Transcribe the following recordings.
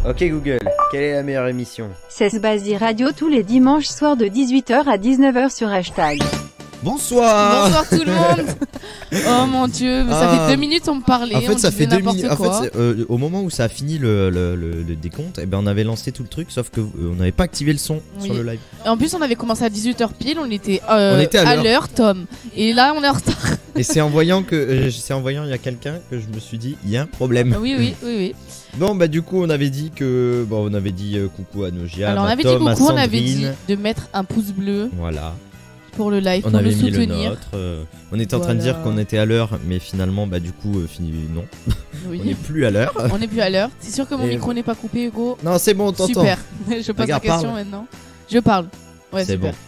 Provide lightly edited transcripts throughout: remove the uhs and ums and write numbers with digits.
Ok Google, quelle est la meilleure émission? C'est Sbazi Radio tous les dimanches soirs de 18h à 19h sur hashtag. Bonsoir. Bonsoir tout le monde. Oh mon dieu, ça fait 2 minutes on me parlait. En fait, ça fait 2 minutes. En Quoi. fait, au moment où ça a fini le décompte, eh ben, on avait lancé tout le truc, sauf que on n'avait pas activé le son sur le live. Et en plus, on avait commencé à 18h pile, on était à l'heure, Tom. Et là, on est en retard. Et c'est en voyant il y a quelqu'un que je me suis dit, il y a un problème. Oui. Bon, bah, du coup, on avait dit coucou à Nogia. Alors, on avait dit coucou, on avait dit de mettre un pouce bleu. Voilà. Pour le live, on pour avait le mis soutenir. Le nôtre. On était en train de dire qu'on était à l'heure, mais finalement, bah, du coup, non. Oui. On n'est plus à l'heure. On n'est plus à l'heure. C'est sûr que mon micro n'est pas coupé, Hugo. Non, c'est bon, on t'entend. Super. Je pose la question maintenant. Je parle. Ouais, c'est super.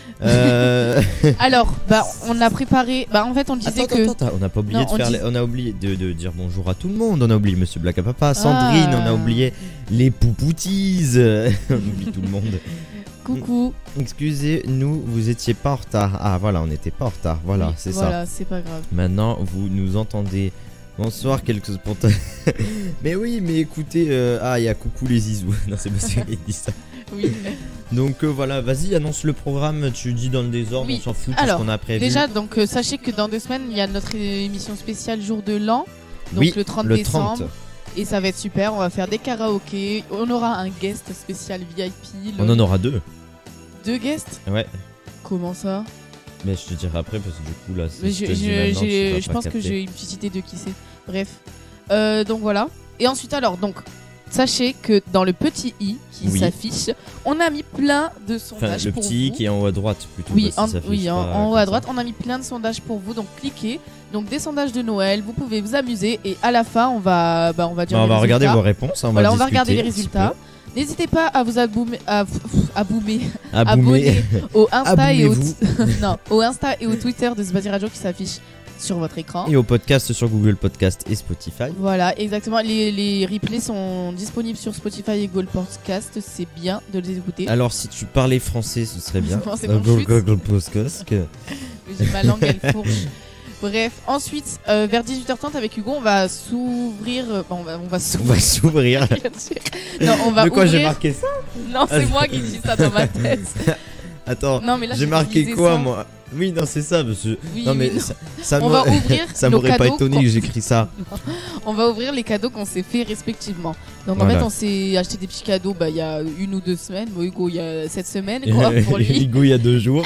Bon. Alors, on a préparé. En fait, on disait Attends, on n'a pas oublié on a oublié de dire bonjour à tout le monde. On a oublié Monsieur Black à Papa, Sandrine, on a oublié les poupoutis. On oublie tout le monde. Coucou. Excusez-nous, vous étiez pas en retard. Ah voilà, on n'était pas en retard. Voilà, c'est ça. Voilà, c'est pas grave. Maintenant, vous nous entendez. Bonsoir, quelques spontanés. Mais oui, mais écoutez, il y a coucou les zizous. Non, c'est parce qu'il dit ça. Oui. Donc voilà, vas-y, annonce le programme. Tu dis dans le désordre, on s'en fout de ce qu'on a prévu. Déjà, donc sachez que dans 2 semaines, il y a notre émission spéciale jour de l'an. Donc oui, le 30 décembre. Et ça va être super, on va faire des karaokés. On aura un guest spécial VIP. On en aura 2. 2 guests? Ouais. Comment ça? Mais je te dirai après parce que du coup là je pense que j'ai une petite idée de qui c'est. Bref. Donc voilà. Et ensuite alors donc sachez que dans le petit i qui s'affiche, on a mis plein de sondages pour vous. Le petit i qui est en haut à droite plutôt. Oui, en haut à droite, on a mis plein de sondages pour vous. Donc cliquez. Donc des sondages de Noël, vous pouvez vous amuser et à la fin on va dire on va regarder vos réponses. On va regarder les résultats. N'hésitez pas à vous abonner au Insta au Insta et au Twitter de Sbazi Radio qui s'affiche sur votre écran. Et au podcast sur Google Podcast et Spotify. Voilà, exactement. Les replays sont disponibles sur Spotify et Google Podcast. C'est bien de les écouter. Alors si tu parlais français, ce serait bien. Google Podcast. J'ai ma langue, elle fourche. Bref, ensuite, vers 18h30 avec Hugo, on va s'ouvrir. On va s'ouvrir. Non, on va de quoi ouvrir... j'ai marqué ça? Non, c'est moi qui dis ça dans ma tête. Attends, j'ai marqué quoi ça. Moi? Oui, non, c'est ça, monsieur. Non, mais ça on va ouvrir ça m'aurait pas étonné que j'écris ça. On va ouvrir les cadeaux qu'on s'est fait respectivement. Donc en fait, on s'est acheté des petits cadeaux il y a 1 ou 2 semaines. Bon, Hugo, il y a 7 semaines, quoi, pour lui. Hugo, il y a 2 jours.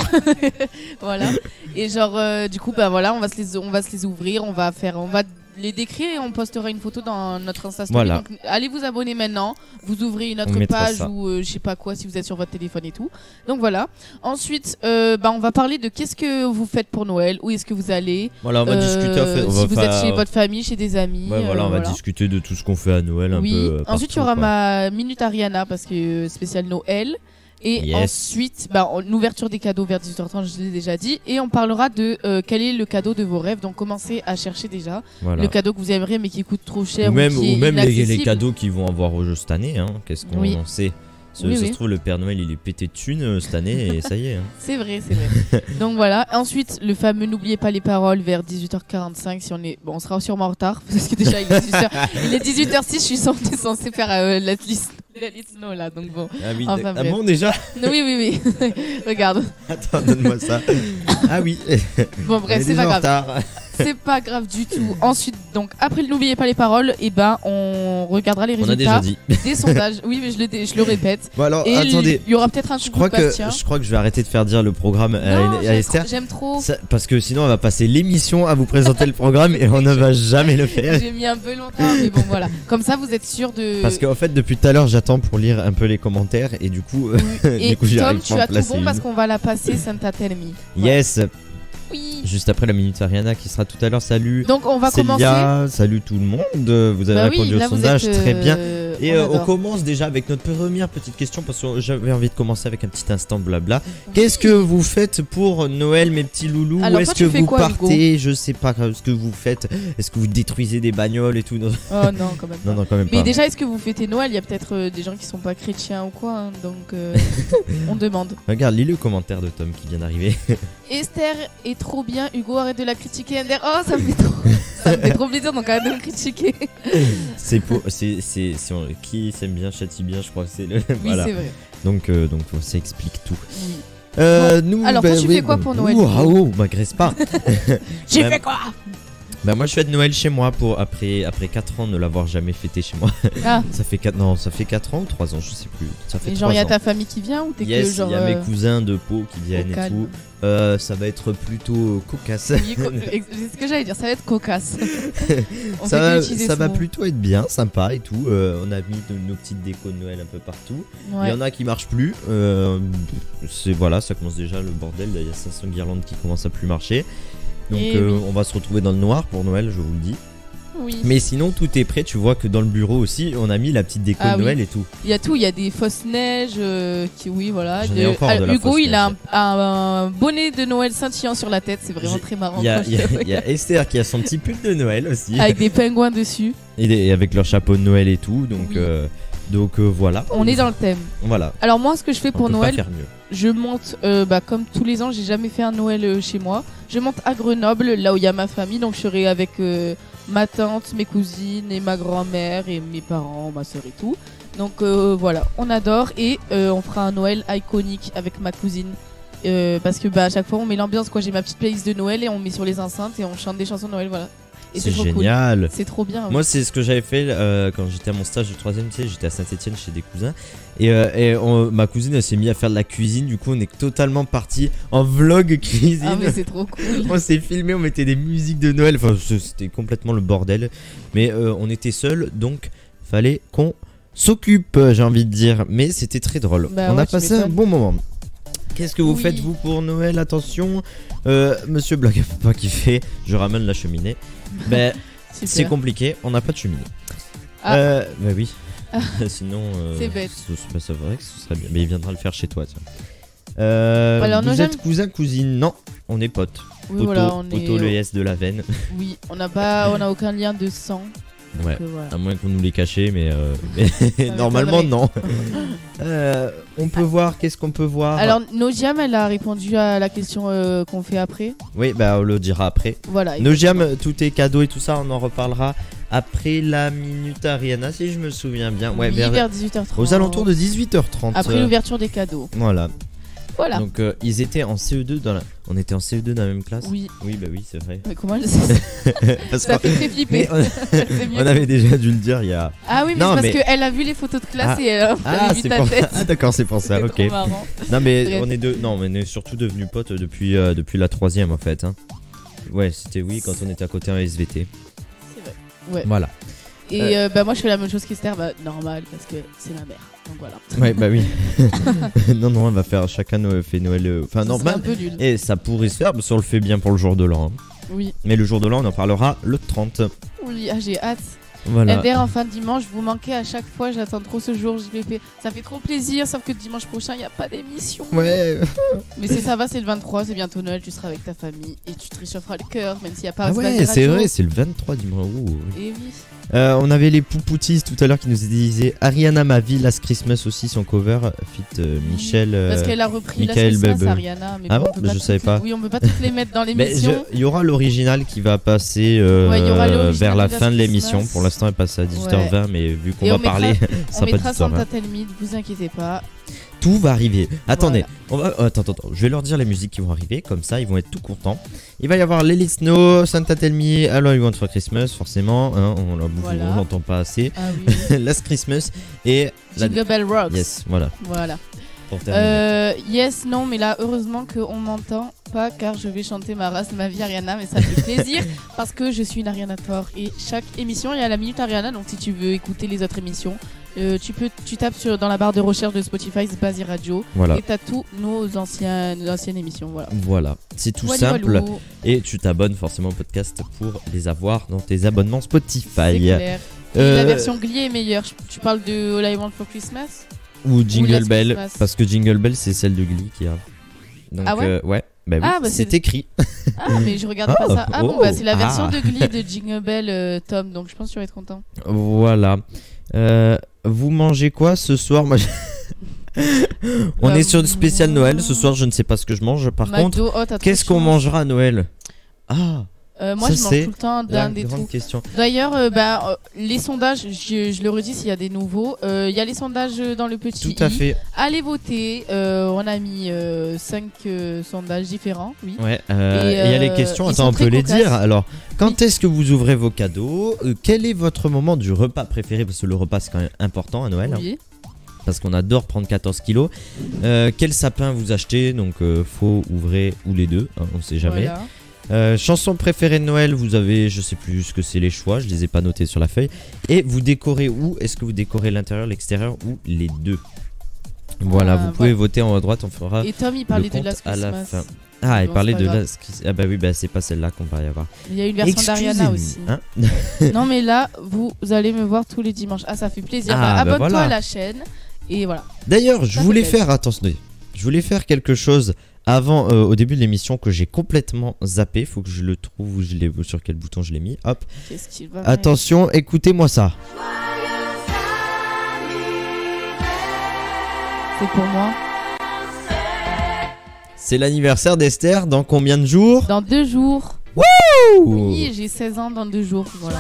Voilà. Et genre, du coup, voilà, on va se les ouvrir, on va les décrire et on postera une photo dans notre Insta Story. Voilà. Donc allez vous abonner maintenant. Vous ouvrez une autre page ou je sais pas quoi si vous êtes sur votre téléphone et tout. Donc voilà. Ensuite, on va parler de qu'est-ce que vous faites pour Noël, où est-ce que vous allez. Voilà, on va discuter. En fait, si vous êtes chez votre famille, chez des amis. Ouais, voilà, on va discuter de tout ce qu'on fait à Noël un peu. Ensuite, il y aura ma minute Ariana parce que spécial Noël. Et ensuite, l'ouverture des cadeaux vers 18h30, je l'ai déjà dit. Et on parlera de quel est le cadeau de vos rêves. Donc commencez à chercher déjà le cadeau que vous aimeriez mais qui coûte trop cher. Ou même les cadeaux qu'ils vont avoir au jeu cette année. Hein. Qu'est-ce qu'on sait? Ça se trouve, le Père Noël il est pété de thunes cette année et ça y est. Hein. C'est vrai. Donc voilà. Ensuite, le fameux n'oubliez pas les paroles vers 18h45. Si on sera sûrement en retard parce que déjà il est 18h06. Je suis censé faire la liste. No, là, donc bon. Ah oui, bon déjà? Oui. Regarde. Attends, donne-moi ça. Ah oui. Bon bref, c'est pas grave. C'est pas grave du tout. Ensuite, donc après n'oubliez pas les paroles, on regardera les résultats. On a déjà dit. Des sondages. Oui, mais je le répète. Bon alors, attendez. Il y aura peut-être un truc je crois que je vais arrêter de faire dire le programme à Esther. J'aime trop. Parce que sinon, elle va passer l'émission à vous présenter le programme et on ne va jamais le faire. J'ai mis un peu longtemps, mais bon voilà. Comme ça, vous êtes sûr de. Parce qu'en fait, depuis tout à l'heure, j'attends pour lire un peu les commentaires et du coup, et Tom, tu as tout bon parce qu'on va la passer Santa Tell Me. Yes. Oui. Juste après la minute Ariana qui sera tout à l'heure. Salut. Donc on va Célia, commencer. Salut tout le monde. Vous avez répondu au sondage, très bien. Et on adore. commence déjà avec notre première petite question parce que j'avais envie de commencer avec un petit instant blabla. Qu'est-ce que vous faites pour Noël, mes petits loulous? Alors, où est-ce que vous partez? Je sais pas ce que vous faites. Est-ce que vous détruisez des bagnoles et tout? Oh non, quand même pas. Non, quand même pas. Mais déjà, est-ce que vous fêtez Noël? Il y a peut-être des gens qui sont pas chrétiens ou quoi, hein, donc on demande. Regarde, lis le commentaire de Tom qui vient d'arriver. Esther est trop bien, Hugo, arrête de la critiquer. Oh, ça me fait trop Ça me fait trop plaisir, donc arrête de me critiquer. Qui s'aime bien châtie bien, je crois que c'est le. Oui, Voilà. c'est vrai. Donc ça explique tout. Oui. Nous, alors, toi, tu fais quoi pour Noël, du coup Waouh, m'agresse pas. J'ai fait quoi? Bah moi je fête Noël chez moi après 4 ans de ne l'avoir jamais fêté chez moi. Ah, Ça fait 4 ans ou 3 ans, je sais plus. Ça fait et 3 genre, il y a ans. ta famille qui vient ou t'es Yes, que genre. il y a mes cousins de Pau qui viennent et calme. tout. Ça va être plutôt cocasse. Oui, c'est ce que j'allais dire, ça va être cocasse. On ça fait va, que utiliser ça ce va mot. plutôt être bien, sympa et tout. On a mis nos petites décos de Noël un peu partout. Il Ouais. y en a qui marchent plus. Voilà, ça commence déjà le bordel. Il y a 500 guirlandes qui commencent à plus marcher. Donc Et oui. on va se retrouver dans le noir pour Noël, je vous le dis. Oui. Mais sinon tout est prêt. Tu vois que dans le bureau aussi, on a mis la petite déco Ah de oui. Noël et tout. Il y a tout, il y a des fausses neiges oui voilà. J'en ai encore de la Hugo fausse il a neige. un bonnet de Noël scintillant sur la tête, c'est vraiment très marrant. Il y a, quand je il y a- le il y a regarde. Esther qui a son petit pull de Noël aussi. Avec des pingouins dessus. Et avec leur chapeau de Noël et tout. Oui. Donc voilà. On est dans le thème. Voilà. Alors moi ce que je fais On pour peut Noël, pas faire mieux. je monte comme tous les ans, j'ai jamais fait un Noël chez moi. Je monte à Grenoble, là où il y a ma famille, donc je serai avec ma tante, mes cousines et ma grand-mère et mes parents, ma soeur et tout. Donc voilà, on adore et on fera un Noël iconique avec ma cousine. Parce que à chaque fois on met l'ambiance quoi, j'ai ma petite playlist de Noël et on met sur les enceintes et on chante des chansons de Noël, voilà. Et C'est trop cool. génial. C'est trop bien. oui. Moi, c'est ce que j'avais fait quand j'étais à mon stage de 3ème, tu sais, j'étais à Saint-Etienne chez des cousins. Ma cousine, elle s'est mise à faire de la cuisine. Du coup, on est totalement parti en vlog cuisine. Ah mais c'est trop cool. On s'est filmé, on mettait des musiques de Noël. Enfin, c'était complètement le bordel. Mais on était seuls, donc fallait qu'on s'occupe, j'ai envie de dire. Mais c'était très drôle. Bah On ouais, a tu passé un m'étonnes. bon moment. Qu'est-ce que vous Oui. faites, vous, pour Noël? Attention, Monsieur Blague Papa qui fait je ramène la cheminée. Ben. Super. C'est compliqué, on n'a pas de cheminée. Ah. Bah oui. Sinon, C'est bête. C'est vrai que ce serait bien. Mais il viendra le faire chez toi, tiens. Alors, vous nos êtes jeunes- cousin, cousine? Non, on est potes. Oui, Poto, voilà, on Poto, est. le S de la veine. Oui, on n'a aucun lien de sang. Ouais. donc, voilà. À moins qu'on nous les cachait, mais m'étonnerait. normalement non. On peut voir, qu'est-ce qu'on peut voir? Alors, Nojiam, elle a répondu à la question qu'on fait après. Oui, bah on le dira après. Voilà. Nojiam, tout est cadeau et tout ça, on en reparlera après la minute Ariana, si je me souviens bien. Ouais, Oui, vers 18h30. aux alentours de 18h30. Après l'ouverture des cadeaux. Voilà. Voilà. Donc ils étaient en CE2 on était en CE2 dans la même classe. Oui. Oui, bah oui, c'est vrai. Mais comment je sais Parce ça qu'on- fait très flipper. mais C'est mieux. on avait déjà dû le dire il y a. Ah oui, mais Non, c'est mais- parce qu'elle a vu les photos de classe Ah. et elle a Ah, vu c'est ta pour tête. Ah d'accord, c'est pour ça. C'est Ok. trop marrant. Non mais Bref. on est surtout devenus potes depuis la 3ème en fait. Hein. Ouais, c'était quand on était à côté en SVT. C'est vrai. Ouais. Voilà. Et moi je fais la même chose qu'Esther, normal parce que c'est ma mère. Donc voilà. Ouais, bah oui. non, on va faire chacun fait Noël. Enfin Ce non, serait bah, un peu nul. et ça pourrait se faire parce qu'on le fait bien pour le jour de l'an. Hein. Oui. Mais le jour de l'an, on en parlera le 30. Oui, j'ai hâte. Voilà. LDR en fin de dimanche, vous manquez à chaque fois, j'attends trop ce jour, JPP. Ça fait trop plaisir, sauf que dimanche prochain, il n'y a pas d'émission. Ouais. Mais ça va, c'est le 23, c'est bientôt Noël, tu seras avec ta famille et tu te réchaufferas le cœur, même s'il n'y a pas Ah espace ouais, de c'est radio. vrai, c'est le 23 dimanche. Ouh. Et oui. On avait les Poupoutis tout à l'heure qui nous disaient Ariana Ma Vie, Last Christmas aussi, son cover, fit Michel. Parce qu'elle a repris la Michael Christmas, Bebe. Ariana. Mais Ah bon, bon, on peut je toutes savais pas. Oui, on peut pas toutes les mettre dans Mais l'émission. il y aura l'original qui va passer Ouais, il y aura l'original vers la de Last fin de l'émission. Christmas. Pour l'instant, elle passe à 18h20, mais vu qu'on Et va on mettra- parler, On ça va pas mettra 18h20. Santa Tell Me, vous inquiétez pas. Tout va arriver. Attendez, attends, je vais leur dire les musiques qui vont arriver, comme ça ils vont être tout contents. Il va y avoir Let It Snow, Santa Tell Me, All I Want for Christmas, forcément, hein, on l'entend pas assez. Ah oui. Last Christmas et Jingle Bell Rocks. Yes, voilà. Voilà. Pour terminer. Yes, non, mais là, heureusement qu'on m'entend pas car je vais chanter ma race, ma vie Ariana, mais ça me fait plaisir parce que je suis une Arianator et chaque émission, il y a la minute Ariana, donc si tu veux écouter les autres émissions, tu tapes dans la barre de recherche de Spotify, Bazi Radio, Voilà. et t'as tous nos anciennes émissions, voilà. Voilà, c'est tout Wally simple. walou, Et tu t'abonnes forcément au podcast pour les avoir dans tes abonnements c'est Spotify. clair. Et la version Glee est meilleure. Tu parles de All I Want for Christmas? Ou Jingle Last Bell, Christmas. parce que Jingle Bell c'est celle de Glee qui a. Donc, Ah ouais ouais, bah oui, Ah, bah, c'est c'est- écrit. Ah, mais je regarde pas Ah, ça. Ah bon, oh, bah c'est la version ah. de Glee de Jingle Bell, Tom, donc je pense que tu vas être content. Voilà. Vous mangez quoi ce soir? Moi, on Bah, est sur le spécial Noël ce soir, je ne sais pas ce que je mange. Par contre, McDo, oh, t'as trop qu'est-ce de qu'on chance. mangera à Noël? Ah, Moi, ça, je mange c'est tout le temps la dinde et grande tout. question. D'ailleurs, les sondages, je le redis s'il y a des nouveaux. Il y a les sondages dans le petit Tout à fait. Allez voter. On a mis 5 sondages différents. Oui. Ouais, et il y a les questions, ils attends, sont on peut très les cocasses. dire. Alors, quand est-ce que vous ouvrez vos cadeaux? Quel est votre moment du repas préféré? Parce que le repas, c'est quand même important à Noël. Oui. Parce qu'on adore prendre 14 kilos. Quel sapin vous achetez? Donc, faux, ouvrez ou les deux, hein, on sait jamais. Voilà. Chanson préférée de Noël, vous avez, je sais plus ce que c'est les choix, je les ai pas notés sur la feuille. Et vous décorez où? Est-ce que vous décorez l'intérieur, l'extérieur ou les deux? Voilà, vous pouvez voter en haut à droite, on fera Et Tom, il parlait le de Last compte à la Christmas. fin. Ah, il Bon, parlait c'est pas de grave. Last Christmas. Ah bah oui, bah c'est pas celle-là qu'on va y avoir. Il y a une version d'Ariana aussi. Hein. Non, mais là, vous allez me voir tous les dimanches. Ah, ça fait plaisir. Ah, bah abonne-toi voilà. à la chaîne. Et voilà. D'ailleurs, je Ça voulais fait faire, attention, je voulais faire quelque chose avant, au début de l'émission, que j'ai complètement zappé. Faut que je le trouve, où je l'ai, sur quel bouton je l'ai mis. Hop. Qu'est-ce qu'il va Attention, écoutez-moi ça. C'est pour moi. C'est l'anniversaire d'Esther dans combien de jours? Dans 2 jours. Ouh. Oui, j'ai 16 ans dans 2 jours. Voilà.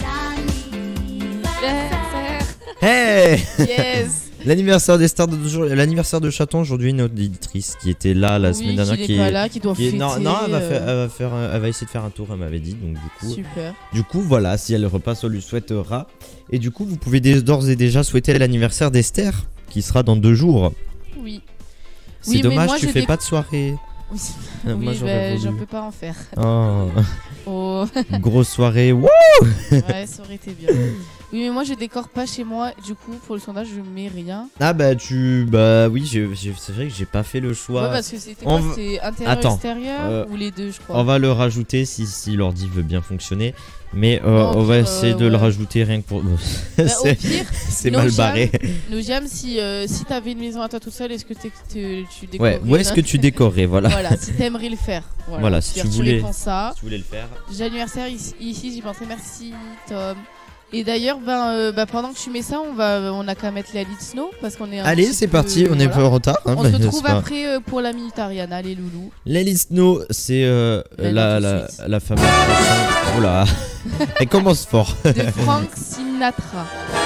Hey. Yes. L'anniversaire d'Esther de 2 jours. L'anniversaire de Chaton, aujourd'hui, une auditrice qui était là la semaine dernière. Qui est pas là, qui doit fêter. Non, elle va essayer de faire un tour, elle m'avait dit. Donc Super. du coup, voilà, si elle repasse, on lui souhaitera. Et du coup, vous pouvez d'ores et déjà souhaiter l'anniversaire d'Esther, qui sera dans 2 jours. Oui. C'est Oui, mais dommage, moi, tu je fais pas de soirée. Oui, Moi, oui, j'aurais je voulu. peux pas en faire. Oh, Oh. grosse soirée. Wouh. Ouais, ça aurait été bien. Oui, mais moi je décore pas chez moi. Du coup, pour le sondage, je mets rien. Ah bah oui, c'est vrai que j'ai pas fait le choix. Ouais, parce que c'était On quoi? va- C'était intérieur, Attends, extérieur ou les deux, je crois. On va le rajouter si l'ordi veut bien fonctionner. Mais Non, on va pire, essayer de le rajouter rien que pour. Bah, au c'est pire, c'est nos mal jams- barré. Nous Jam, si t'avais une maison à toi tout seul, est-ce que tu décorerais? Ouais, où est-ce que tu décorerais? Voilà. Voilà, si t'aimerais le faire. Voilà, si tu voulais. réponds ça. Si tu voulais le faire. J'ai l'anniversaire ici, j'y pensais. Merci Tom. Et d'ailleurs, pendant que tu mets ça, on a qu'à mettre la Lead Snow parce qu'on est. Allez, c'est parti, on est pas en retard. Hein, On bah, se c'est retrouve pas- après pour la minute Ariana, les loulous. Lily Snow, c'est Là, tout de la fameuse chanson. Oula, elle commence fort. De Frank Sinatra.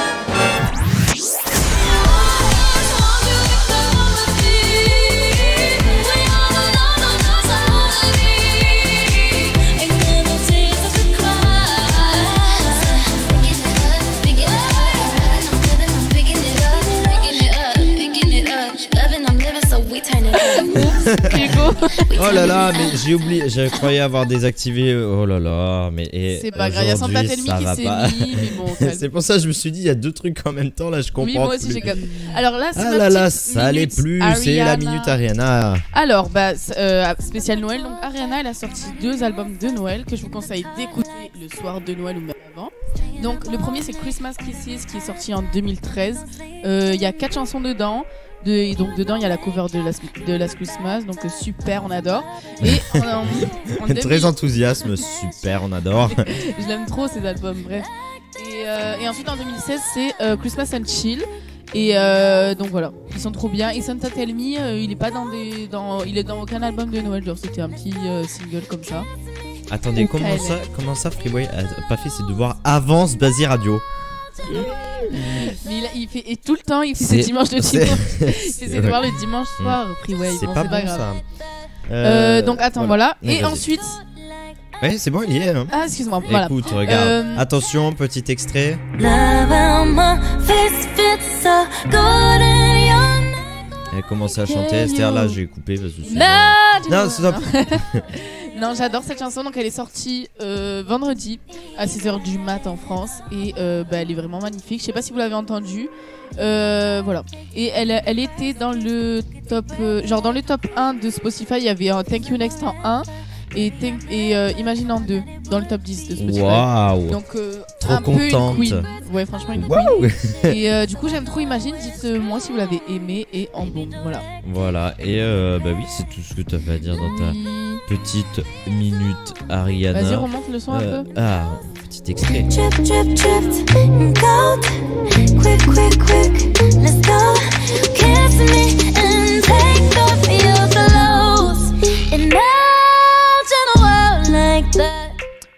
Oh là là, mais j'ai oublié, je croyais avoir désactivé. Oh là là, mais C'est pas grave, il y a Santa aujourd'hui, Tell ça Me va qui pas. s'est mis, mais bon. calme. C'est pour ça que je me suis dit, il y a 2 trucs en même temps là, je comprends. Oui, moi aussi plus. j'ai comme. Alors là, c'est Ah ma là là, petite ça allait minute plus, c'est la minute Ariana. Alors, spécial Noël. Donc, Ariana, elle a sorti 2 albums de Noël que je vous conseille d'écouter le soir de Noël ou même avant. Donc, le premier, c'est Christmas Kisses qui est sorti en 2013. Il y a 4 chansons dedans. Et donc, dedans, il y a la cover de Last Christmas. Donc, super, on adore. Et en Très enthousiasme, super, on adore. je l'aime trop ces albums, bref. Et ensuite, en 2016, c'est Christmas and Chill. Et donc voilà, ils sont trop bien. Et Santa Tell Me, il est pas il est dans aucun album de Noël, genre c'était un petit single comme ça. Attendez, Ou comment ça Freeway a pas fait ses devoirs avant Basie Radio? Mais il fait et tout le temps, il fait ses dimanches de dimanche. Il fait ses devoirs le dimanche soir. Freeway, C'est bon, pas c'est pas bon grave. ça. Donc attends, voilà. Mais Et vas-y. ensuite, Ouais, c'est bon, il y est. Hein. ah excuse-moi, voilà. Écoute, regarde. Attention, petit extrait. Elle commence à chanter. Esther, là, j'ai coupé parce que c'est- Non, stop. Non, j'adore cette chanson. Donc, elle est sortie vendredi à 6h du mat en France. Et elle est vraiment magnifique. Je sais pas si vous l'avez entendue. Voilà. Et elle était dans le top. Dans le top 1 de Spotify, il y avait un Thank You Next en 1 et Imagine en 2 dans le top 10 de Spotify. Waouh. Donc, Trop un contente. peu une queen. Ouais, franchement, une Waouh. queen. Et du coup, j'aime trop Imagine. Dites-moi si vous l'avez aimé et en bon. Voilà. Voilà. Et bah oui, c'est tout ce que tu avais à dire dans ta Oui. petite minute Ariana. Vas-y, remonte le son un peu. Ah, petit extrait. Drip, drip, dripped in gold. Quick, quick, quick, let's go. Kiss me and take off your clothes. Imagine a world like that.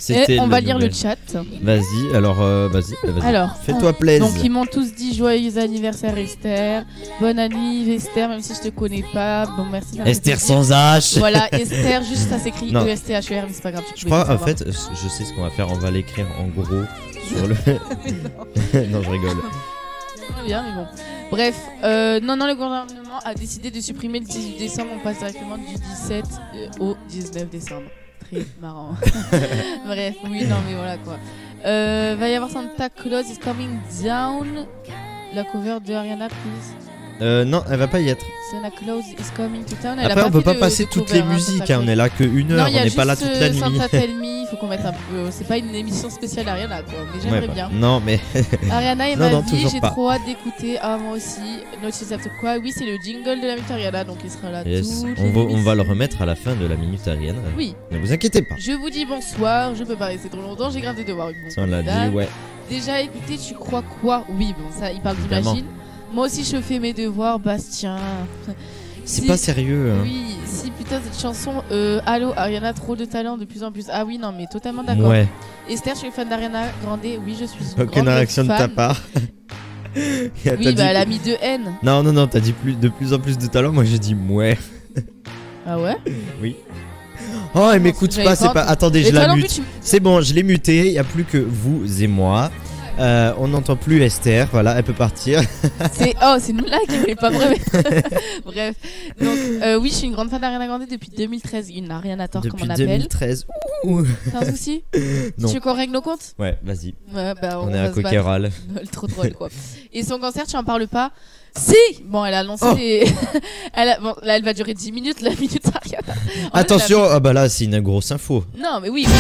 C'était on le va lire le nouvel. chat. Vas-y, alors vas-y. Alors, Fais-toi plaisir. donc ils m'ont tous dit joyeux anniversaire Esther. Bonne année Esther, même si je te connais pas. Bon, merci. ça me fait Esther plaisir. sans H. Voilà, Esther, juste ça s'écrit Non. E-S-T-H-E-R, mais c'est pas grave. tu Je pouvais crois, pas en savoir. fait, je sais ce qu'on va faire. On va l'écrire en gros sur le. Non, je rigole. Très bien, mais bon. Bref, non, le gouvernement a décidé de supprimer le 18 décembre. On passe directement du 17 au 19 décembre. Très marrant. Bref, oui, non, mais voilà quoi. Va y avoir Santa Claus is coming down. La cover de Ariana, please. Non, elle va pas y être. Santa Claus is coming to town. Elle Après, a on peut fait pas de- passer de toutes cover, les musiques. Santa On Claus. est là que une Non, heure. il y On a n'est pas là juste, toute la nuit. Santa Tell Me, il faut qu'on mette un peu. C'est pas une émission spéciale Ariana quoi, mais Ouais, j'aimerais bah, bien. non, mais Ariana et Non, ma non, vie, toujours j'ai pas. trop hâte d'écouter. Ah, moi aussi. Notice After quoi. Oui, c'est le jingle de la minute Ariana, donc il sera là yes. tout. on va le remettre à la fin de la minute Ariane. Oui, Ne vous inquiétez pas. je vous dis bonsoir. Je peux pas rester trop longtemps, j'ai grave des devoirs. Bon, Ça, on l'a dame. dit, ouais. Déjà, écoutez, tu crois quoi? Oui, bon, ça, il parle Évidemment. d'imagine. Moi aussi, je fais mes devoirs, Bastien. C'est Si- pas sérieux. Hein. Oui, si putain, cette chanson. Allô, Ariana, trop de talent de plus en plus. Ah oui, non, mais totalement d'accord. Ouais. Esther, je suis fan d'Ariana Grande. Oui, je suis une Aucune grande réaction de fan. ta part. Et t'as Oui, dit- bah, elle a mis 2 N. Non, t'as dit de plus en plus de talent. Moi, j'ai dit ouais. Ah ouais? Oh, elle Non, m'écoute j'avais pas, pas c'est pas. entendu. Attendez, Et je toi la non plus, mute. tu- C'est bon, je l'ai muté. Y a plus que vous et moi. On n'entend plus Esther. Voilà, elle peut partir. C'est une blague, il voulait pas me remettre. Bref. Donc, oui, je suis une grande fan d'Ariana Grande depuis 2013. Il n'a rien à tort, comme Depuis on appelle. 2013. Ouh. T'as un souci? Non. Tu veux qu'on règle nos comptes? Ouais, vas-y. Ouais, bah, On est va à se battre. Coquerolles. Trop drôle, quoi. Et son concert, tu en parles pas? Si! Bon, elle a annoncé Oh. des. Bon, là, elle va durer 10 minutes, la minute Ariana. En fait, Attention, ah bah là, c'est une grosse info. Non, mais oui.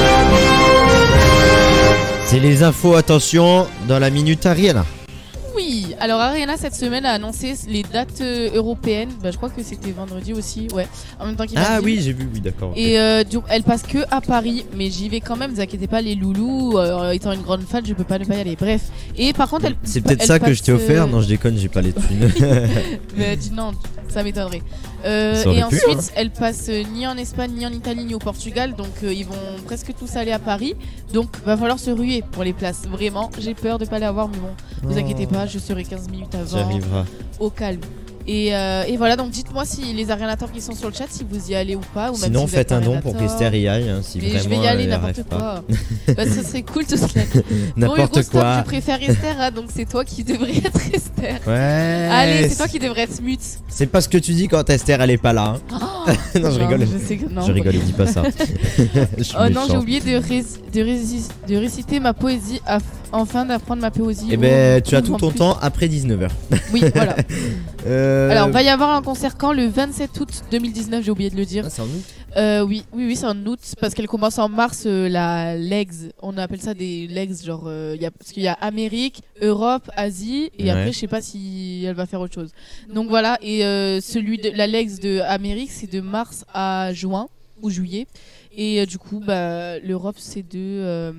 C'est les infos, attention, dans la minute Ariana. Oui, alors Ariana cette semaine a annoncé les dates européennes. Bah, je crois que c'était vendredi aussi, ouais. En même temps qu'il Ah a dit. oui, j'ai vu, oui, d'accord. ok. Et donc, elle passe que à Paris, mais j'y vais quand même. Ne vous inquiétez pas, les loulous. Étant une grande fan, je peux pas ne pas y aller. Bref. Et par contre, elle. C'est peut-être elle ça que passe, je t'ai offert. Non, je déconne, j'ai pas les thunes. Mais dis non, ça m'étonnerait. Ça aurait Et pu, ensuite, hein. elle passe ni en Espagne, ni en Italie, ni au Portugal. Donc, ils vont presque tous aller à Paris. Donc, va falloir se ruer pour les places. Vraiment, j'ai peur de pas les avoir, mais bon, vous inquiétez pas, je serai 15 minutes J'y avant, arrivera. au calme. Et voilà, donc dites-moi si les Arianators qui sont sur le chat, si vous y allez ou pas. Ou même Sinon, si vous êtes faites un don pour Arianator. qu'Esther y aille. Hein, si Mais vraiment je vais y aller, elle n'importe arrive pas. quoi. Bah, ce serait cool tout cela. Bon, Hugo, N'importe stop, quoi. je préfère Esther, hein, donc c'est toi qui devrais être Esther. Ouais. Allez, c'est toi qui devrais être mute. C'est pas ce que tu dis quand Esther elle est pas là. hein. Non, je rigole. Je sais que non. Je rigole, dis pas ça. Je suis Oh non, méchant. j'ai oublié de réciter ma poésie afin d'apprendre ma poésie. Eh ben, tu as en tout ton plus. temps après 19h. Oui, voilà. Euh... Alors, va y avoir un concert quand? Le 27 août 2019, j'ai oublié de le dire. Ah, c'est en août. Oui, c'est en août parce qu'elle commence en mars. La legs, on appelle ça des legs, genre parce qu'il y a Amérique, Europe, Asie, et Ouais. après je sais pas si elle va faire autre chose. Donc voilà, et celui de la legs de Amérique, c'est de mars à juin ou juillet, et du coup, bah l'Europe c'est de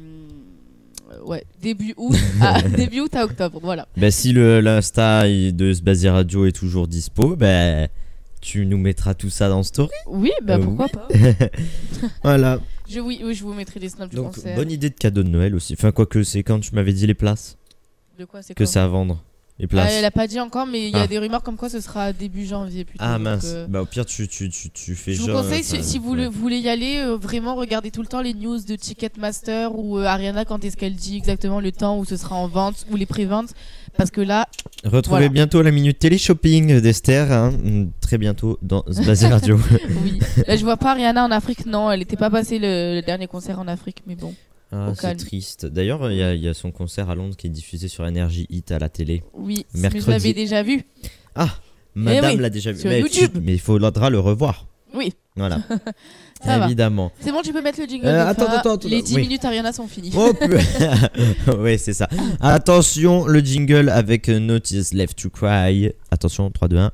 début août à octobre, voilà. Bah, si l'Insta de Sbazi Radio est toujours dispo, bah, tu nous mettras tout ça dans Story. Oui, bah pourquoi oui. pas. Voilà. Oui, je vous mettrai des snaps du Donc, concert. bonne idée de cadeau de Noël aussi. Enfin, quoique, c'est quand tu m'avais dit les places De quoi c'est que quoi c'est à vendre. Les places. Elle a pas dit encore, mais il y a Ah. des rumeurs comme quoi ce sera début janvier plutôt. Ah donc, mince. Bah, au pire, tu fais je vous genre. conseille, enfin, si vous ouais. voulez y aller, vraiment regardez tout le temps les news de Ticketmaster ou Ariana quand est-ce qu'elle dit exactement le temps où ce sera en vente ou les préventes. Parce que là, Retrouvez voilà. bientôt la minute télé-shopping d'Esther, hein, très bientôt dans Sbazi Radio. oui. Là, je vois pas Ariana en Afrique, non, elle était pas passée le dernier concert en Afrique, mais bon. Ah, Au c'est calme. triste. D'ailleurs, il y a son concert à Londres qui est diffusé sur Energy Hit à la télé. Oui, mais Mercredi. je l'avais déjà vu. Ah, madame oui, l'a déjà vu. sur Mais, YouTube. mais il faudra le revoir. Oui, Voilà. Ça va. Évidemment. c'est bon, tu peux mettre le jingle. de attends, fin. attends, Les 10 oui. minutes Ariana sont finies. Oh, oui, c'est ça. Attention, le jingle avec Notice Left to Cry. Attention, 3, 2, 1.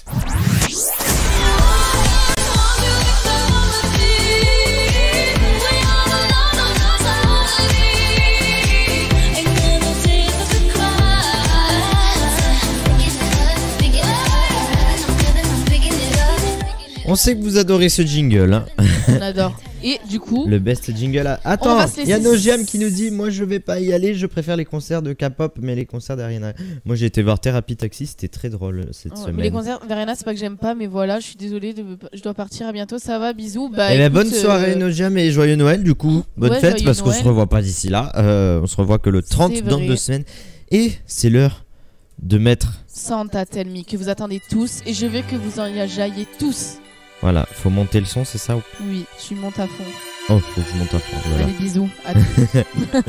On sait que vous adorez ce jingle. Hein. On adore. Et du coup, Le best jingle. On Attends, va se il y a laisser- Nojiam qui nous dit moi je vais pas y aller, je préfère les concerts de K-pop, mais les concerts d'Ariana. Moi j'ai été voir Thérapie Taxi, c'était très drôle cette mais semaine. les concerts d'Ariana, c'est pas que j'aime pas, mais voilà, je suis désolée, je dois partir, à bientôt, ça va, bisous. Bah, Eh ben, écoute, bonne soirée Nojiam et joyeux Noël du coup. Bonne Ouais, fête joyeux parce qu'on se Noël. revoit pas d'ici là. On se revoit que le 30 C'est dans vrai. 2 semaines. Et c'est l'heure de mettre. Santa Tell Me, que vous attendez tous, et je veux que vous en jailliez tous. Voilà, faut monter le son, c'est ça ou... Oui, je monte à fond. Oh, faut que je monte à fond. Voilà. Allez, bisous. À tous.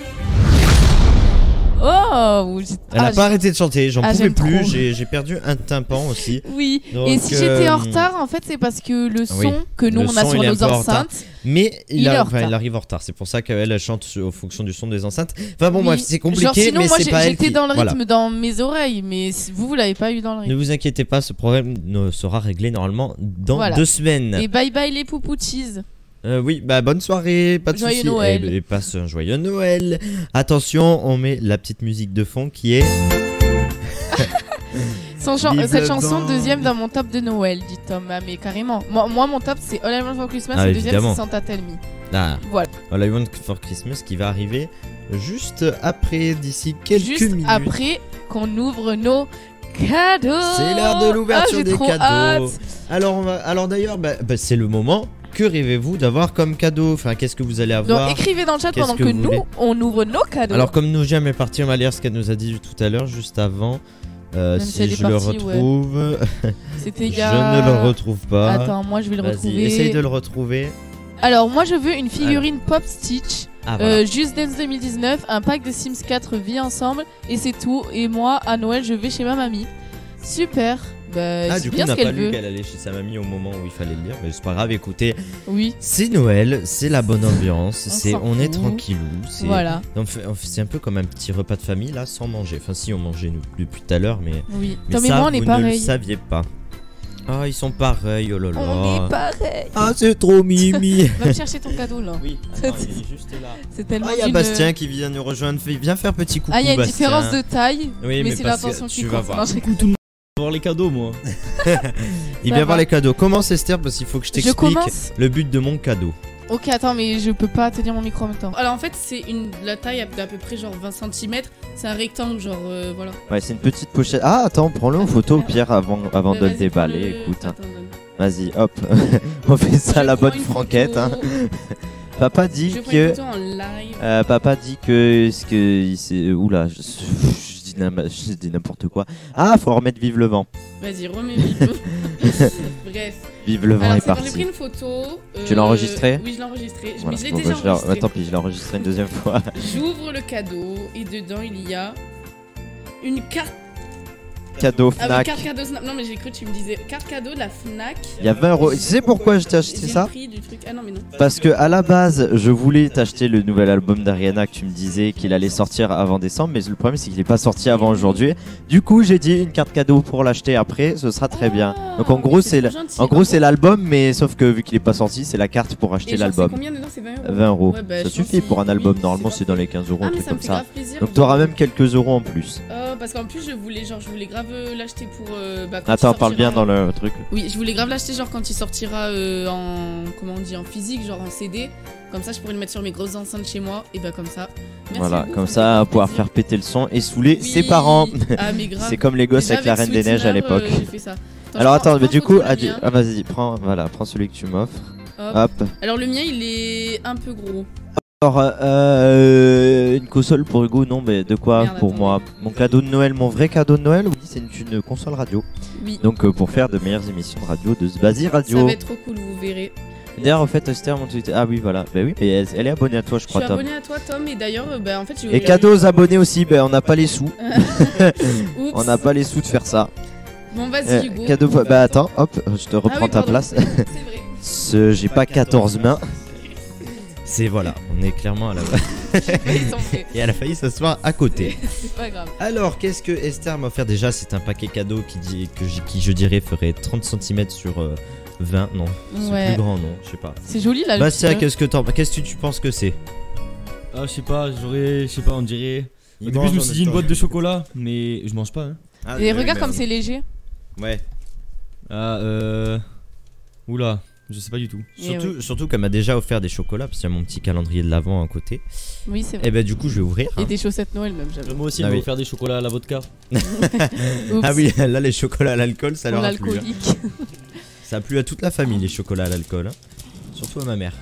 Oh, Elle a pas arrêté de chanter, j'en pouvais j'aime plus, trop. j'ai perdu un tympan aussi. Oui, Donc, et si j'étais en retard, en fait, c'est parce que le son oui. que nous Le on a son, sur il est un nos peu en retard. enceintes, Mais Il est en enfin, retard. il arrive en retard, c'est pour ça qu'elle chante au fonction du son des enceintes. Enfin bon, oui. bref, c'est Genre, compliqué, sinon, mais moi c'est pas elle j'étais qui... dans le rythme Voilà. dans mes oreilles, mais vous l'avez pas eu dans le Ne rythme. vous inquiétez pas, ce problème ne sera réglé normalement dans Voilà. 2 semaines. Et bye bye les poupouchis. Oui, bah bonne soirée, pas de Joyeux soucis. Noël. Et passe un joyeux Noël. Attention, on met la petite musique de fond qui est... Vive Cette le chanson, vent. deuxième dans mon top de Noël, dit Tom. Ah, mais carrément. Moi, mon top, c'est All I Want for Christmas. Ah, Et deuxième, évidemment. c'est Santa Tell Me. Ah, Voilà. All I Want for Christmas qui va arriver juste après, d'ici quelques Juste minutes. après qu'on ouvre nos cadeaux. C'est l'heure de l'ouverture j'ai des trop cadeaux. hâte. Alors d'ailleurs, c'est le moment. Que rêvez-vous d'avoir comme cadeau? Enfin, qu'est-ce que vous allez avoir? Donc écrivez dans le chat Qu'est-ce pendant que que vous voulez nous, on ouvre nos cadeaux. Alors comme nous jamais parti, on va lire ce qu'elle nous a dit tout à l'heure, juste avant. si Si elle est je le partie, ouais. retrouve, C'était il je y a... ne le retrouve pas. Attends, moi je vais le Vas-y, retrouver. essaye de le retrouver. Alors moi je veux une figurine Pop Stitch, Ah voilà. Just Dance 2019, un pack de Sims 4 Vie ensemble et c'est tout. Et moi à Noël je vais chez ma mamie. Super. Bah, Ah c'est du coup bien on n'a ce qu'elle pas lu veut. qu'elle allait chez sa mamie au moment où il fallait le lire, mais c'est pas grave. Écoutez, Oui, c'est Noël, c'est la bonne ambiance, s'en on est fout. tranquillou. C'est voilà. c'est un peu comme un petit repas de famille là, sans manger. Enfin si on mangeait nous depuis tout à l'heure, mais Oui. mais Tom et ça moi on est vous ne le pareil. saviez pas. Ah ils sont pareils, oh là là. On est pareil. Ah c'est trop mimi. Va me chercher ton cadeau là. Oui, attends, il est juste là. C'est tellement. Ah, il y a d'une- Bastien qui vient nous rejoindre. Viens faire petit coucou. Ah, il y a une Bastien. différence de taille, Oui, mais c'est parce que l'attention qui tu vas compte. voir. Non, je rigole. Voir les cadeaux, moi. Il Ça vient va. voir les cadeaux. Commence Esther parce qu'il faut que je Je t'explique commence. le but de mon cadeau. Ok, attends, mais je peux pas tenir mon micro en même temps. Alors en fait c'est la taille d'à peu près genre 20 cm, c'est un rectangle genre voilà. Ouais, c'est une petite pochette. Ah, attends, prends-le en photo au pire avant de Bah, le vas-y, déballer. prends-le. Écoute, hein. Attends, donne. Vas-y, hop. On fait ça à Je la prends bonne une franquette. Hein. photo. Papa dit Je prends une que. photo en live. Papa dit que. Oula, je dis n'importe quoi. Ah, faut remettre Vive le vent. Vas-y, remets vite. Bref. Vive le vent Alors est c'est quand j'ai pris parti. une photo. Tu l'as enregistré? Oui, je l'ai enregistré. Voilà. Mais je l'ai Bon, déjà bah, enregistré. tant pis, je l'ai enregistré une deuxième fois. J'ouvre le cadeau et dedans il y a une carte. Cadeau Ah oui, Fnac. carte cadeau Snap. Non mais j'ai cru que tu me disais carte cadeau de la Fnac. Il y a 20 €. Tu sais pourquoi je t'ai acheté J'ai ça? le prix du truc. Ah non mais non. Parce que à la base, je voulais t'acheter le nouvel album d'Ariana que tu me disais qu'il allait sortir avant décembre, mais le problème c'est qu'il n'est pas sorti avant aujourd'hui. Du coup, j'ai dit une carte cadeau pour l'acheter après, ce sera très bien. Donc en gros, c'est l'album, mais sauf que vu qu'il est pas sorti, c'est la carte pour acheter l'album. Combien dedans? C'est 20 €. 20 €. Ouais, bah, Ça je suffit pense pour un qu'il- album. oui, Normalement, c'est c'est dans les 15 €, Ah un mais truc ça me comme fait ça. grave plaisir. Donc t'auras même quelques euros en plus. Parce qu'en plus je voulais grave l'acheter pour quand il Attends, parle sortira bien dans le truc. Oui, je voulais grave l'acheter genre quand il sortira en comment on dit en physique, genre en CD. Comme ça je pourrais le mettre sur mes grosses enceintes chez moi et bah comme ça. Merci Voilà, beaucoup, comme me ça, fait pouvoir plaisir. faire péter le son et saouler Oui. ses parents. Ah mais grave. C'est comme les gosses Déjà, avec la Reine des Sweetener, Neiges à l'époque. j'ai fait ça. Alors je attends, prends mais du photo coup, le mien. vas-y, prends celui que tu m'offres. Hop. Hop. Alors le mien il est un peu gros. Alors, une console pour Hugo, non, mais de quoi Merde, pour attends. moi? Mon cadeau de Noël, mon vrai cadeau de Noël, oui, c'est une console radio. Oui. Donc, pour faire de meilleures émissions de radio, de Sbazi Ça Radio. va être trop cool, vous verrez. D'ailleurs, au fait, Esther, mon Twitter. Ah oui, voilà. Bah oui, et elle est abonnée à toi, je Je crois, suis Tom. abonné à toi Tom et d'ailleurs en fait j'ai Et cadeaux aux abonnés aussi, on n'a pas les sous. Oups. On n'a pas les sous de faire ça. Bon vas-y Hugo. Cadeau, bah attends, hop, je te reprends Ah oui, ta pardon. place. C'est vrai. J'ai pas 14 mains. C'est voilà, on est clairement à la et elle a failli s'asseoir à côté. C'est pas grave. Alors, qu'est-ce que Esther m'a offert déjà? C'est un paquet cadeau qui je dirais ferait 30 cm sur 20, non, c'est Ouais. plus grand, non, je sais pas. C'est joli là. le Bastien, petit jeu. qu'est-ce que tu penses que c'est? Ah, je sais pas, on dirait. Au début, mange je me en suis même dit une temps. boîte de chocolat, mais je mange pas, hein. Et regarde comme c'est léger. Ouais. Ah, oula, Je sais pas du tout. Surtout qu'elle m'a déjà offert des chocolats, parce qu'il y a mon petit calendrier de l'avant à côté. Oui, c'est vrai. Et bah, du coup, je vais ouvrir. Et des chaussettes Noël, même, j'avais. Moi aussi, Ah elle m'a oui. offert des chocolats à la vodka. Ah oui, là, les chocolats à l'alcool, ça Pour leur a plu. Hein. l'alcoolique. Ça a plu à toute la famille, les chocolats à l'alcool. Hein. Surtout à ma mère.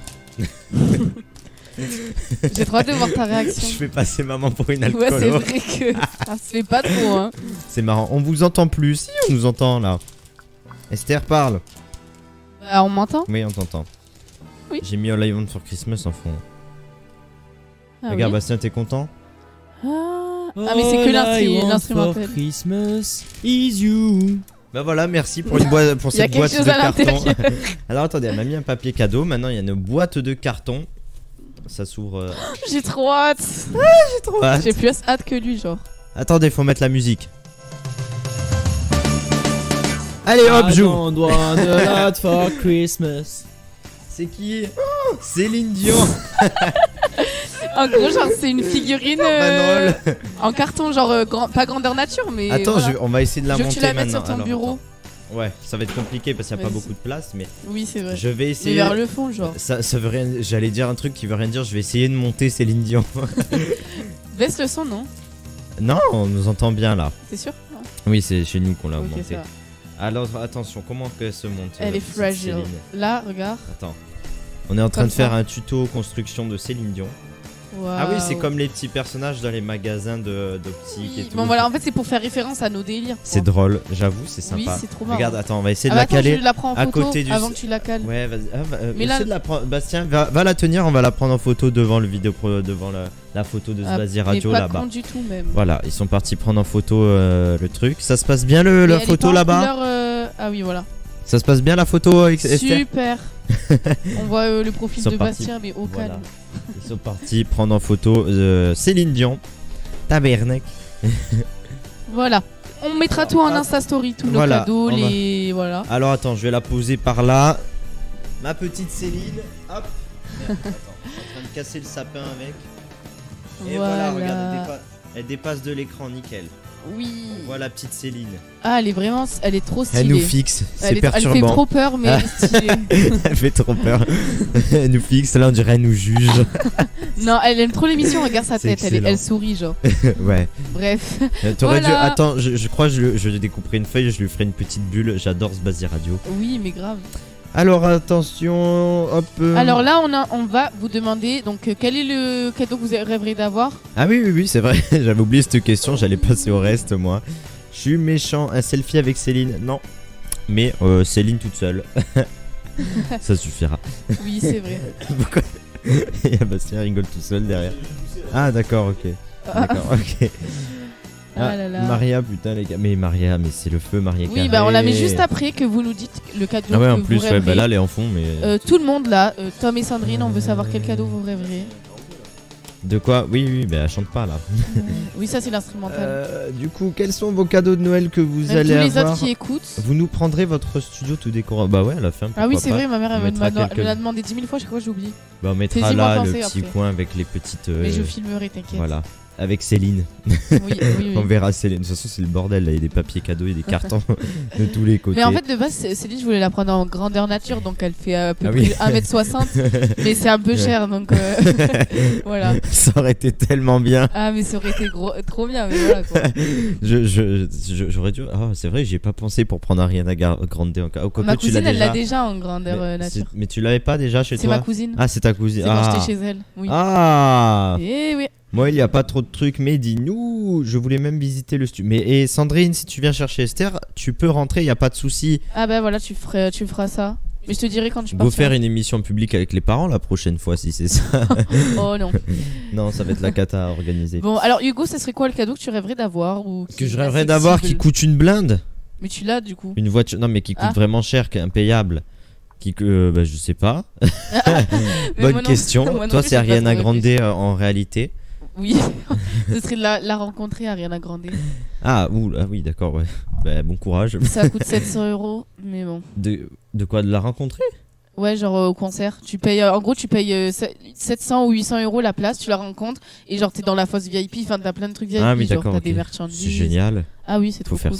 J'ai trop hâte de voir ta réaction. Je fais passer maman pour une Ouais, c'est alcoolo. vrai que ça se fait pas trop, hein. C'est marrant. On vous entend plus. Si, on nous entend là. Esther parle. Bah, on m'entend? Oui, on t'entend. Oui. J'ai mis All I Want for Christmas en fond. Ah, Regarde, oui. Bastien, t'es content? Ah, mais c'est que l'instrumental. Christmas is you. Bah voilà, merci pour, une boîte, pour Il y a cette quelque boîte chose de à carton. l'intérieur. Alors attendez, elle m'a mis un papier cadeau. Maintenant, il y a une boîte de carton. Ça s'ouvre. J'ai trop hâte. hâte. J'ai plus hâte que lui, genre. Attendez, faut mettre la musique. Allez hop, I j'ouvre. don't want a lot for Christmas. C'est qui? Céline Dion. En gros, genre, c'est une figurine Manol. en carton, genre, pas grandeur nature, mais. Attends, voilà. on va essayer de la Je veux que monter tu la mettes maintenant. sur ton Alors, bureau. attends. Ouais, ça va être compliqué parce qu'il n'y a pas Vas-y. beaucoup de place, mais Oui, c'est vrai. je vais Mais essayer. vers le fond, genre. Ça veut rien. J'allais dire un truc qui veut rien dire. Je vais essayer de monter Céline Dion. Baisse le son, non? Non, on nous entend bien là. C'est sûr? Non. Oui, c'est chez nous qu'on l'a Ok, augmenté. ça va. Alors attention, comment qu'elle se monte Elle est petite fragile. Céline Là, regarde. Attends. On est en train Comme de faire ça. un tuto construction de Céline Dion. Ah oui, c'est comme les petits personnages dans les magasins d'optique et tout. Bon, voilà, en fait, c'est pour faire référence à nos délires. C'est drôle, j'avoue, c'est Oui, sympa. c'est trop marrant. Regarde, attends, on va essayer Ah de bah la attends, caler je la prends en à photo côté du. avant que tu la cales. Ouais, vas-y. Mais là- essaie de la prendre. Bastien, va la tenir, on va la prendre en photo devant le vidéo devant la photo de Ah, Sbazi mais Radio pas là-bas. con du tout, même. Voilà, ils sont partis prendre en photo le truc. Ça se passe bien Mais la elle est photo pas en là-bas couleur, Ah oui, voilà. Ça se passe bien la photo avec Esther? Super. On voit le profil Ils sont de partis. Bastien, mais au Voilà. calme. Ils sont partis prendre en photo Céline Dion. Tabernacle. Voilà. On mettra tout en Insta Story, tous nos Voilà, cadeaux, on va- les. Voilà. Alors attends, je vais la poser par là. Ma petite Céline. Hop. Merde, attends, je suis en train de casser le sapin avec. Et voilà, regarde, elle dépasse de l'écran, nickel. Oui. On voit la petite Céline. Ah, elle est vraiment. Elle est trop stylée. Elle nous fixe, c'est Elle fait perturbant. trop peur, mais elle est stylée. Elle fait trop peur. Elle nous fixe, là on dirait elle nous juge. Non, elle aime trop l'émission, regarde sa C'est tête, excellent. elle sourit, genre. Ouais. Bref. T'aurais dû. Voilà. Attends, je crois que je découperai une feuille, je lui ferai une petite bulle. J'adore ce Sbazi Radio. Oui, mais grave. Alors attention, hop. Alors là, on va vous demander donc quel est le cadeau que vous rêverez d'avoir. Ah oui, c'est vrai. J'avais oublié cette question, j'allais passer au reste moi. Je suis méchant. Un selfie avec Céline? Non. Mais Céline toute seule. Ça suffira. Oui, c'est vrai. Pourquoi? Et Bastien rigole tout seul derrière. Ah d'accord, ok. D'accord, ok. Ah là là. Maria, putain les gars. Mais Maria, mais c'est le feu, Maria Oui, Carré. bah on la met juste après que vous nous dites le cadeau Ah ouais, que en vous plus, ouais, rêverez. bah là elle est en fond, mais. Tout le monde là, Tom et Sandrine, on veut savoir quel cadeau vous rêverez. De quoi? Oui, bah elle chante pas là. Oui, ça c'est l'instrumental. Du coup, quels sont vos cadeaux de Noël que vous Même allez tous les avoir? autres qui écoutent. Vous nous prendrez votre studio tout décoré. Bah ouais, elle a fait un peu. Ah oui, c'est vrai, ma mère On elle mettra me quelques- l'a demandé 10 000 fois, je crois que j'ai oublié. Bah on mettra Fais-y là moi le penser petit après. coin avec les petites. Mais je filmerai, t'inquiète. Voilà. Avec Céline. Oui. On verra Céline. De toute façon, c'est le bordel. Là. Il y a des papiers cadeaux, il y a des cartons de tous les côtés. Mais en fait, de base, Céline, je voulais la prendre en grandeur nature, donc elle fait à peu Ah près oui. 1m60. Mais c'est un peu cher, donc voilà. Ça aurait été tellement bien. Ah, mais ça aurait été trop bien, mais voilà quoi. J'aurais dû. Ah, c'est vrai, j'y ai pas pensé pour prendre Ariana Grande en cas. Ma cousine, elle l'a déjà en grandeur nature. Mais tu l'avais pas déjà chez C'est toi? ma cousine. Ah, c'est ta cousine. C'est quand j'étais chez elle. Oui. Ah. Eh oui. Moi, il n'y a pas trop de trucs, mais dis-nous, je voulais même visiter le studio. Mais et Sandrine, si tu viens chercher Esther, tu peux rentrer, il n'y a pas de souci. Ah bah voilà, tu feras ça. Mais je te dirai quand tu Go partiras. faire une émission publique avec les parents la prochaine fois, si c'est ça. Oh non. Non, ça va être la cata à organiser. Bon, alors Hugo, ça serait quoi le cadeau que tu rêverais d'avoir ou Que je rêverais d'avoir qui coûte une blinde. Mais tu l'as du coup. Une voiture, non, mais qui coûte Ah. vraiment cher, qui est impayable. Bah, je sais pas. Mais Bonne moi non- question. moi non Toi, plus, c'est j'ai pas Ariana trop Grande réfléchi. en réalité. Oui, ce serait de la rencontrer, Ariana Grande. Ah, oui, d'accord, ouais. Bah, bon courage. Ça coûte 700 €, mais bon. De quoi? De la rencontrer? Ouais, genre au concert. Tu payes, en gros, tu payes 700 ou 800 € la place, tu la rencontres, et genre t'es dans la fosse VIP, enfin t'as plein de trucs VIP, Ah oui, genre d'accord. t'as Ok. des marchandises. C'est génial. Ah oui, c'est trop Faut faire cool. ça.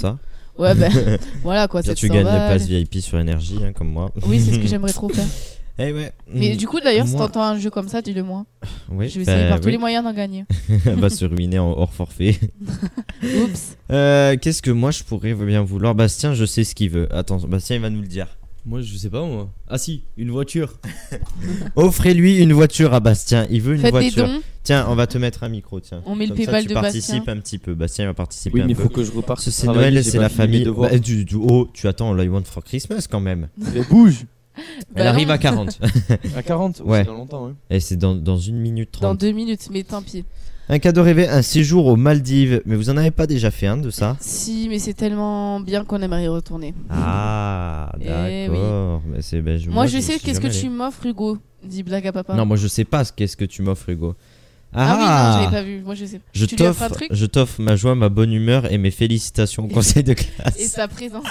Ouais, bah voilà quoi, Dire, c'est tu gagnes les places VIP sur énergie, hein, comme moi. Oui, c'est ce que j'aimerais trop faire. Eh ouais. Mais du coup, d'ailleurs, si Moi- t'entends un jeu comme ça, dis-le moi. Oui, Je vais essayer par tous oui. les moyens d'en gagner. Elle va se ruiner en hors forfait. Oups. Qu'est-ce que moi je pourrais bien vouloir? Bastien, je sais ce qu'il veut. Attends, Bastien, il va nous le dire. Moi, je sais pas, moi. Ah, si, une voiture. Offrez-lui une voiture à Bastien. Il veut une Faites des voiture. dons. Tiens, on va te mettre un micro. Tiens. On met le Comme ça, PayPal tu de participes Bastien. un petit peu. Bastien va participer Oui, un mais peu. faut que je reparte. Parce que c'est travailler, Noël, j'ai c'est pas la fini mes famille. devoirs. Oh, tu attends, All I Want for Christmas quand même. Mais bouge. Elle Bah arrive non. à 40. À 40. Ouais. C'est dans longtemps. Hein. Et c'est dans 1 minute Dans 30. 2 minutes, mais tant pis. Un cadeau rêvé, un séjour aux Maldives. Mais vous en avez pas déjà fait un de ça? Si, mais c'est tellement bien qu'on aimerait y retourner. Ah, Eh d'accord. Mais c'est, ben, Moi, je je sais suis qu'est-ce que jamais tu allé. m'offres, Hugo. Dis blague à papa. Non, moi je sais pas qu'est-ce que tu m'offres, Hugo. Ah oui, non, j'avais pas vu. Moi, je sais. Je Tu lui offres un truc je t'offre ma joie, ma bonne humeur et mes félicitations au conseil de classe. et sa présence.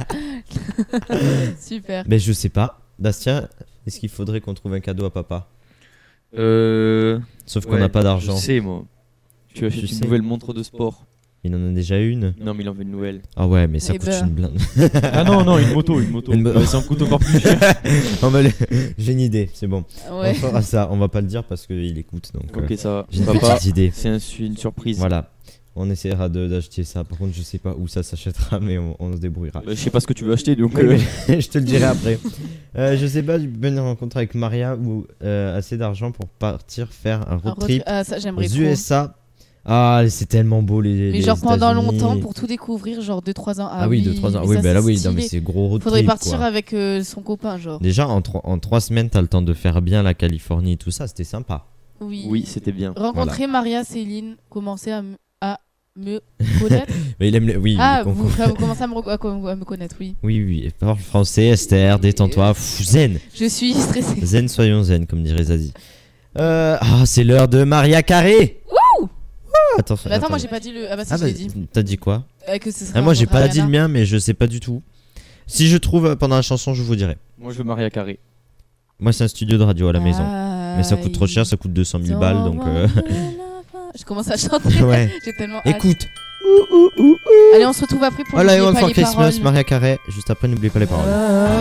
Super. Mais je sais pas. Bastien, est-ce qu'il faudrait qu'on trouve un cadeau à papa? Sauf qu'on Ouais, n'a pas d'argent. Je sais, moi. Tu achètes Je une sais. nouvelle montre de sport. Il en a déjà une. Non, mais il en veut une nouvelle. Ah ouais, mais ça Eh coûte ben. une blinde. Ah non, une moto. Une mo- Ça en coûte encore plus cher. J'ai une idée, c'est bon. Ouais. On fera ça. On va pas le dire parce qu'il écoute. Donc, Ok, ça va. j'ai une Papa, petite idée. c'est une surprise. Voilà. On essaiera d'acheter ça. Par contre, je sais pas où ça s'achètera, mais on se débrouillera. Je sais pas ce que tu veux acheter, donc. Oui, mais je te le dirai après. Je sais pas, tu peux venir rencontrer avec Maria ou assez d'argent pour partir faire un road trip Ah, ça, aux j'aimerais trop. USA. Ah, c'est tellement beau les. Mais les genre pendant États-Unis. longtemps pour tout découvrir, genre 2-3 ans. Ah oui, 2-3 ans. Oui, ça, bah là, c'est oui, non, stylé. mais c'est gros road Faudrait trip. partir quoi. avec son copain, genre. Déjà, en 3 semaines, t'as le temps de faire bien la Californie et tout ça, c'était sympa. Oui. Oui, c'était bien. Rencontrer Maria, Céline, commencer à me connaître. Mais il aime les. Oui, Ah, les concours. vous commencez à me connaître, oui. Oui, oui, parle français, Esther, détends-toi. Zen. Je suis stressée. Zen, soyons zen, comme dirait Zazie. C'est l'heure de Maria Carré. Wouh! Attention. Mais attends, moi j'ai pas dit le. Ah bah si, je l'ai dit. T'as dit quoi? Que ce serait Moi j'ai rencontrer pas dit le Ariana. mien, mais je sais pas du tout. Si je trouve pendant la chanson, je vous dirai. Moi, je veux Maria Carré. Moi c'est un studio de radio à la maison. Mais ça coûte trop cher, ça coûte 200 000 balles donc. Je commence à chanter. Ouais. J'ai tellement hâte. Écoute. Allez, on se retrouve après pour All I n'oubliez Want pas for les Christmas, paroles. Maria Carré. Juste après, n'oubliez pas les paroles.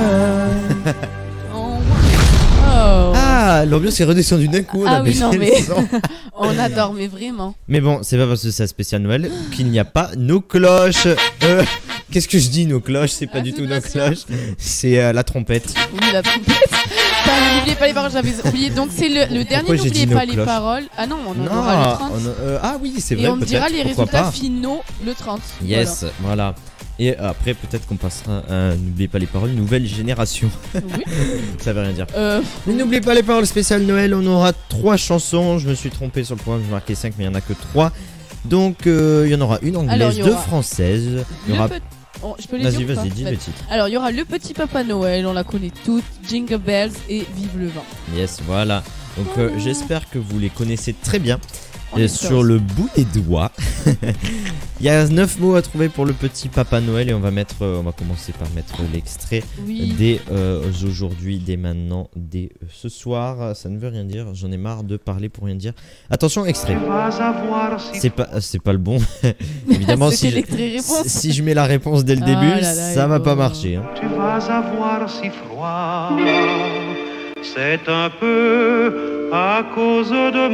Oh. Ah, l'ambiance est redescendue d'un coup. on Ah a oui, baissé non, le mais- son. On adore, mais vraiment. Mais bon, c'est pas parce que c'est un spécial Noël qu'il n'y a pas nos cloches. Qu'est-ce que je dis, nos cloches? C'est pas Ah, du c'est tout bien nos sûr. cloches. C'est la trompette. Oui, la trompette. Putain, n'oubliez pas les paroles, j'avais oublié. Donc c'est le dernier, Pourquoi j'ai n'oubliez dit pas nos les cloches paroles. Ah non, on en aura le 30. ah oui, c'est vrai. Et on me dira peut-être, les pourquoi résultats pas. finaux le 30. Yes, voilà. Et après, peut-être qu'on passera à n'oubliez pas les paroles, nouvelle génération. Voilà. Oui. Ça veut rien dire. Euh, Mais n'oubliez pas les paroles spéciales Noël, on aura 3 chansons. Je me suis trompé sur le programme, j'ai marqué 5, mais il n'y en a que 3. Donc il y en aura une anglaise, Alors, il y 2 aura françaises. Il y aura... je peux les dire Vas-y, ou pas vas-y, dis le titre. Alors, il y aura le petit Papa Noël, on la connaît toutes, Jingle Bells et Vive le vent. Yes, voilà. Donc j'espère que vous les connaissez très bien. On Et espère sur aussi. le bout des doigts, il y a 9 mots à trouver pour le petit Papa Noël et on va commencer par mettre l'extrait Oui. dès aujourd'hui, dès maintenant, dès ce soir. Ça ne veut rien dire, j'en ai marre de parler pour rien dire. Attention, extrait. C'est pas le bon. Évidemment, C'était si l'extrait réponse. si je mets la réponse dès le Ah début, là là, ça va Hugo. pas marcher. Hein. Tu vas avoir si froid, c'est un peu à cause de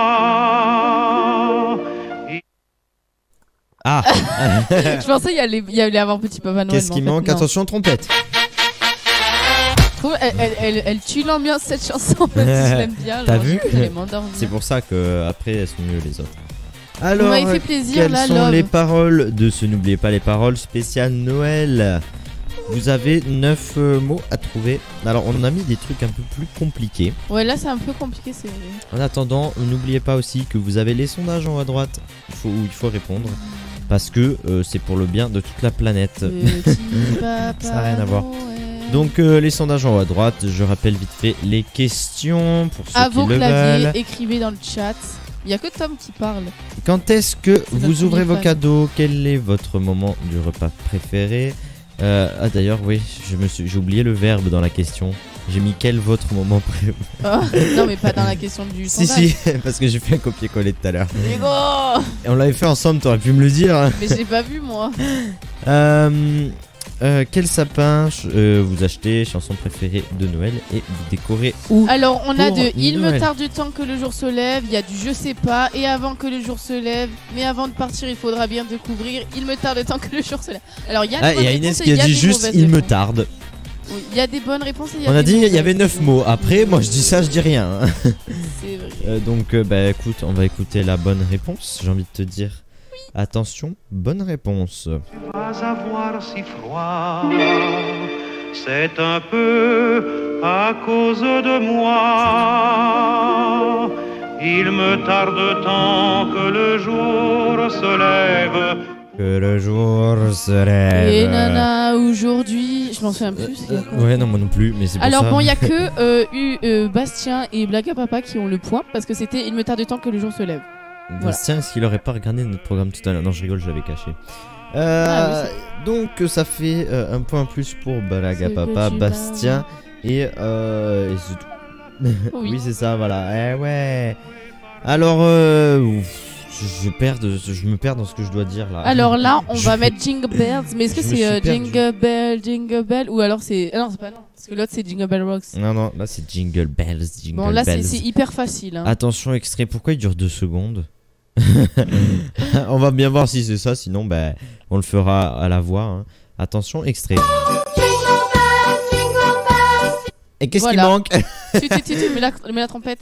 moi. Ah, Je pensais qu'il y allait avoir petit Papa Noël. qu'est-ce mais qui en fait, manque? non. Attention, trompette. Je trouve elle tue l'ambiance cette chanson. Même si je l'aime bien. T'as genre, vu? je vais m'endormir. C'est pour ça que après elles sont mieux les autres. Vous Alors, m'avez fait plaisir quelles là, sont Love. les paroles de ce N'oubliez pas les paroles spécial Noël? Vous avez 9 mots à trouver. Alors, on a mis des trucs un peu plus compliqués. Ouais, là c'est un peu compliqué, c'est vrai. En attendant, n'oubliez pas aussi que vous avez les sondages en haut à droite où il faut répondre. Parce que c'est pour le bien de toute la planète. Petit Papa Ça n'a rien à voir. Noël. Donc, les sondages en haut à droite, je rappelle vite fait les questions pour ceux À qui vos le claviers, veulent. écrivez dans le chat. Il y a que Tom qui parle. Quand est-ce que vous notre ouvrez premier vos fan. cadeaux? Quel est votre moment du repas préféré? Ah d'ailleurs oui, j'ai oublié le verbe dans la question. J'ai mis quel votre moment préféré? Oh, non mais pas dans la question du Si sondage. si, parce que j'ai fait un copier-coller tout à l'heure. Hugo. Et on l'avait fait ensemble, t'aurais pu me le dire. Hein. Mais je l'ai pas vu moi. Quel sapin vous achetez, chanson préférée de Noël, et vous décorez où? Alors on a pour de Il me Noël. tarde du temps que le jour se lève, il y a du Je sais pas, et avant que le jour se lève, mais avant de partir il faudra bien découvrir Il me tarde du temps que le jour se lève. Alors il y a des Ah, il y a bonnes Inès réponses et qui il y a dit des juste mauvaises il me réponses. tarde. Oui, il y a des bonnes réponses et il y a On a des dit il y mauvaises avait 9 réponses. mots. Après, moi je dis ça, je dis rien. hein. C'est vrai. Donc, bah écoute, on va écouter la bonne réponse. J'ai envie de te dire. Attention, bonne réponse. Vas avoir si froid, c'est un peu à cause de moi. Il me tarde tant que le jour se lève. Que le jour se lève. Et nana, aujourd'hui, je m'en souviens plus. c'est il y a quoi Ouais, non, moi non plus, mais c'est pour Alors ça. bon, il y a que Bastien et Blague à Papa qui ont le point parce que c'était Il me tarde du temps que le jour se lève. Bastien, est-ce qu'il aurait pas regardé notre programme tout à l'heure? Non, je rigole, je l'avais caché. Donc, ça fait un point en plus pour Balaga Ce Papa, que tu Bastien et c'est tout. Oui. Oui, c'est ça, voilà. Eh ouais. Alors, je me perds dans ce que je dois dire là. Alors là, on Je- va mettre Jingle Bells, mais est-ce que Je me c'est suis perdu. Jingle Bell ou alors c'est non, c'est pas non, parce que l'autre c'est Jingle Bell Rocks. Non, non, là c'est Jingle Bells, Jingle Bon là Bells. c'est hyper facile. Hein. Attention, extrait, pourquoi il dure 2 secondes? On va bien voir si c'est ça, sinon bah, on le fera à la voix. hein. Attention, extrait. Et qu'est-ce Voilà. qui manque? Tu mets la trompette.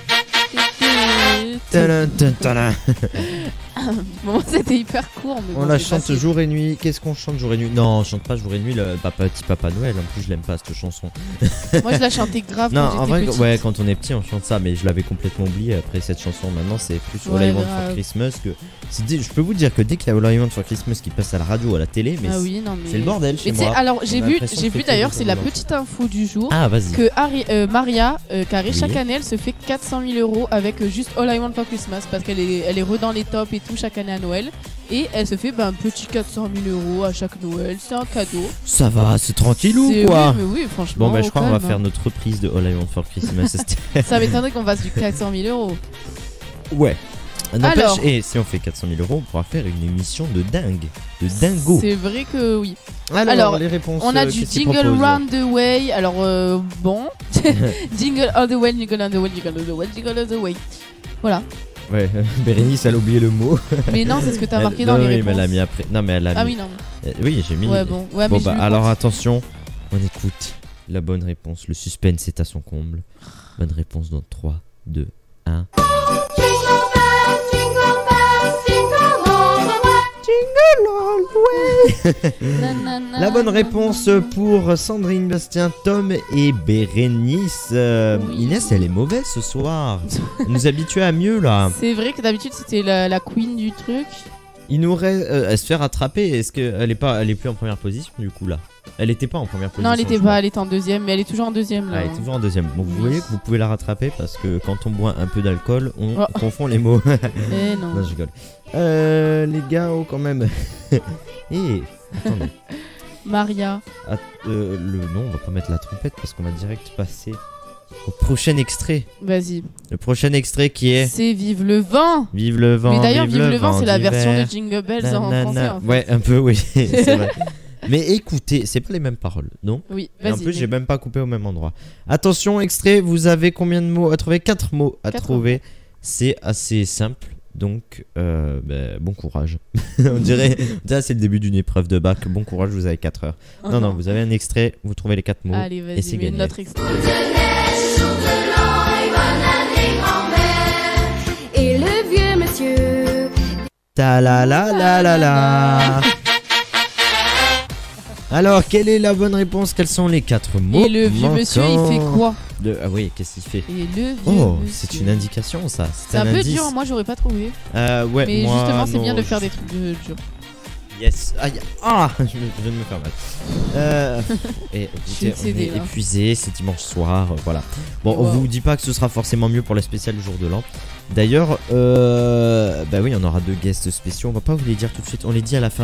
Tadam, tadam, tadam. Bon, c'était hyper court. Mais On bon, la c'est chante facile. jour et nuit. Qu'est-ce qu'on chante jour et nuit? Non, on chante pas jour et nuit le petit Papa Noël. En plus, je l'aime pas cette chanson. Moi, je la chantais grave. Non, quand en j'étais vrai, petite. ouais, quand on est petit, on chante ça, mais je l'avais complètement oublié après cette chanson. Maintenant, c'est plus Ouais, All I Want grave. for Christmas que. Je peux vous dire que dès qu'il y a All I Want for Christmas qui passe à la radio ou à la télé, mais Ah oui, non, mais c'est le bordel Mais chez tu sais, moi. alors On a j'ai vu l'impression de fêter d'ailleurs, le c'est la jour de l'an. petite info du jour. Ah, vas-y. Que Maria Carré Oui. chaque année elle se fait 400 000 € avec juste All I Want for Christmas parce qu'elle est dans les tops et tout chaque année à Noël et elle se fait un petit 400 000 € à chaque Noël, c'est un cadeau. Ça va, c'est tranquillou C'est- quoi. oui, mais oui, franchement. Bon, bah, je au crois qu'on va calme, faire hein. notre reprise de All I Want for Christmas. Ça m'étonnerait qu'on fasse du 400 000 €. Ouais. N'empêche, Alors. et si on fait 400 000 €, on pourra faire une émission de dingue, de dingo. C'est vrai que oui. Alors, les réponses. On a du qu'est-ce qu'ils Jingle proposent Round the Way. Alors bon, Jingle All the Way, Jingle All the Way, Jingle All the Way, Jingle All the Way. Voilà. Ouais, Bérénice, elle a oublié le mot. Mais non, c'est ce que t'as Elle- marqué non, dans les oui, réponses. mais elle l'a mis après. Non, mais elle a Ah mis. oui, non. Oui, j'ai mis. Ouais, bon. Ouais, Bon, mais je bah, lui alors compte. attention, on écoute la bonne réponse. Le suspense est à son comble. Bonne réponse dans 3, 2, 1. La bonne réponse pour Sandrine, Bastien, Tom et Bérénice. Inès, elle est mauvaise ce soir. Elle nous habitue à mieux là. C'est vrai que d'habitude c'était la queen du truc. Il nous reste à se faire attraper. Est-ce qu'elle est plus en première position du coup là? Elle était pas en première position. Non, elle était je crois. pas, elle était en deuxième, mais elle est toujours en deuxième là. Ah, elle est toujours en deuxième. Donc vous voyez que vous pouvez la rattraper parce que quand on boit un peu d'alcool, on Oh. confond les mots. Eh non. Non, je rigole. Les gars, oh, quand même. Attendez. Maria. Non, on va pas mettre la trompette parce qu'on va direct passer au prochain extrait. Vas-y. Le prochain extrait qui est C'est Vive le vent. Vive le vent. Mais d'ailleurs, Vive le vent, c'est la version d'hiver. de Jingle Bells en Nanana. français. En fait. Ouais, un peu, oui, c'est vrai. Mais écoutez, c'est pas les mêmes paroles, non? Oui, Et en vas-y. plus, j'ai même pas coupé au même endroit. Attention, extrait, vous avez combien de mots à trouver? 4 mots à 4 trouver. C'est assez simple, donc bon courage. on dirait c'est le début d'une épreuve de bac. Bon courage, vous avez 4 heures. Non, non, vous avez un extrait, vous trouvez les 4 mots. Allez, et c'est vas-y, mets gagné. notre extrait. Et le vieux monsieur. Ta la la la la la. Alors, quelle est la bonne réponse? Quels sont les 4 mots? Et le vieux monsieur, il fait quoi? Ah oui, qu'est-ce qu'il fait? Et le vieux Oh, monsieur. c'est une indication ça. C'est un peu indice. dur, moi j'aurais pas trouvé. Ouais, Mais moi, justement, c'est non, bien de faire des trucs durs. Yes. Aïe. Ah, je viens de me faire mal. Et Je écoutez, suis on est excédée, hein. épuisé, c'est dimanche soir, voilà. Bon, on Wow. vous dit pas que ce sera forcément mieux pour le spécial jour de l'an. D'ailleurs, bah oui, on aura 2 guests spéciaux. On va pas vous les dire tout de suite, on les dit à la fin.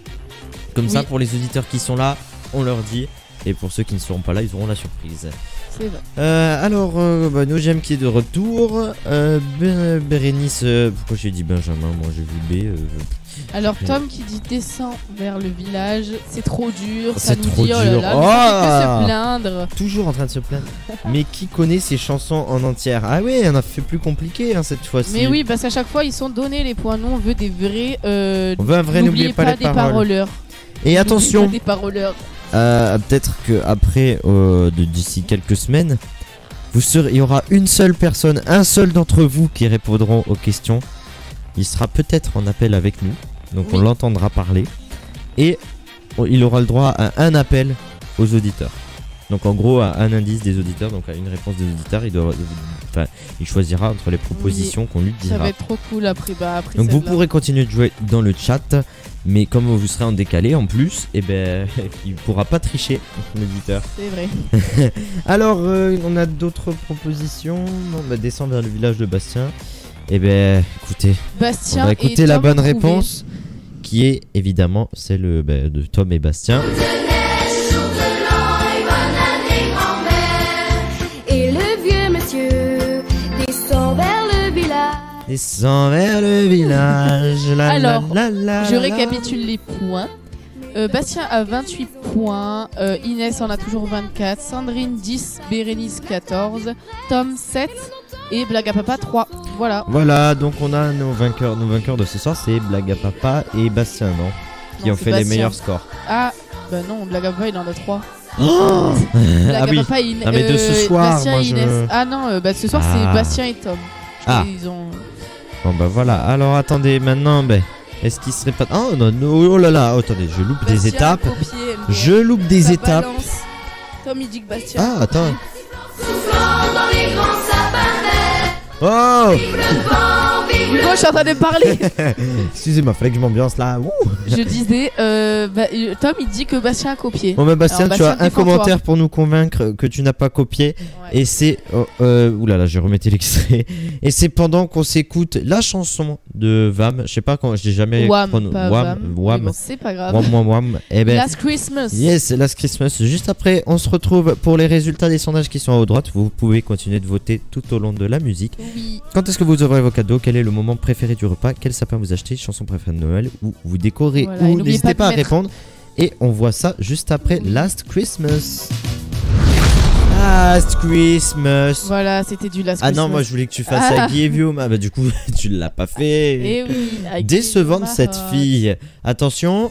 Comme ça, Oui. pour les auditeurs qui sont là, on leur dit. Et pour ceux qui ne seront pas là, ils auront la surprise. C'est vrai. Alors, No Gem qui est de retour. Bérénice, pourquoi j'ai dit Benjamin? Moi j'ai vu B. Alors Tom qui dit descend vers le village, c'est trop dur, ça C'est nous trop dit oh dur. là là, mais ça fait que se plaindre. Toujours en train de se plaindre. Mais qui connaît ces chansons en entière? Ah oui, on a fait plus compliqué cette fois-ci. Mais oui, parce qu'à chaque fois ils sont donnés les points. Nous on veut des vrais. On veut un vrai, n'oubliez pas les des paroles. paroleurs. Et attention, N'oubliez pas des paroleurs. peut-être que après, d'ici quelques semaines, il y aura une seule personne, un seul d'entre vous qui répondront aux questions. Il sera peut-être en appel avec nous, donc on l'entendra parler. Et il aura le droit à un appel aux auditeurs. Donc en gros, à un indice des auditeurs, donc à une réponse des auditeurs, il choisira entre les propositions qu'on lui dira. Ça va être trop cool après. Donc vous pourrez continuer de jouer dans le chat, mais comme vous serez en décalé en plus, il pourra pas tricher, l'auditeur. C'est vrai. Alors, on a d'autres propositions. Non, descend vers le village de Bastien. Écoutez, Bastien on va écouter la Tom bonne trouvé. réponse, qui est évidemment celle de Tom et Bastien. Et le vieux monsieur descend vers le village. Descend vers le village. Alors, je récapitule les points. Bastien a 28 points, Inès en a toujours 24, Sandrine 10, Bérénice 14, Tom 7 et Blague à Papa 3. Voilà, donc on a nos vainqueurs de ce soir, c'est Blague à Papa et Bastien, non? Qui ont fait les meilleurs scores. Ah, bah non, Blague à Papa il en a 3. Oh Blague à oui. Papa, mais de ce soir, Bastien moi et Inès. Ah non, ce soir c'est Bastien et Tom. Ils ont... Bon voilà, alors attendez, maintenant, est-ce qu'il serait pas... Oh non, oh là là, attendez, je loupe des étapes. Je loupe des étapes. Tom il dit que Bastien... Ah, attends. Dans les grands sapins verts. Oh Vive le vent, vive le Hugo, je suis en train de parler. Excusez-moi, fallait que je m'ambiance là. Je disais, Tom il dit que Bastien a copié. Bon Bastien, alors, tu as un défends-toi. commentaire pour nous convaincre que tu n'as pas copié. Ouais. Et c'est... oulala, je remettais l'extrait. Et c'est pendant qu'on s'écoute la chanson de Vam. Je sais pas quand, je l'ai jamais... Wham, pas Vam. Wham. Mais bon, c'est pas grave. Wham. Last Christmas. Yes, Last Christmas. Juste après, on se retrouve pour les résultats des sondages qui sont à haute droite. Vous pouvez continuer de voter tout au long de la musique. Oui. Quand est-ce que vous ouvrez vos cadeaux? Quel est le moment préféré du repas? Quel sapin vous achetez? Chanson préférée de Noël? Ou vous décorez? Voilà, Ou et n'oubliez n'hésitez pas pas de à mettre- répondre. Et on voit ça juste après Last Christmas. Last Christmas. Voilà, c'était du Last Ah Christmas. non, moi je voulais que tu fasses I Give You. Bah du coup, tu l'as pas fait. Eh oui, I give Décevante my cette heart. fille. Attention.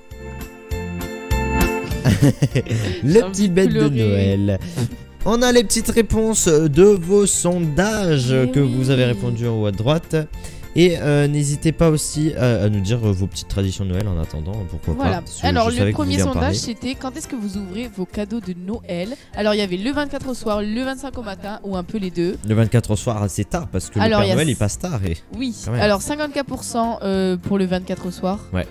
Le envie petit de bête de pleurer. Noël. On a les petites réponses de vos sondages Eh que oui. vous avez répondu en haut à droite. Et n'hésitez pas aussi à nous dire vos petites traditions de Noël en attendant, pourquoi Voilà. pas. parce que Alors je savais le que vous premier vouliez en sondage parler. c'était quand est-ce que vous ouvrez vos cadeaux de Noël? Alors il y avait le 24 au soir, le 25 au matin ou un peu les deux. Le 24 au soir assez tard parce que Alors, le il y Père a Noël il passe tard et... Oui. Quand même. Alors 54% pour le 24 au soir, Ouais.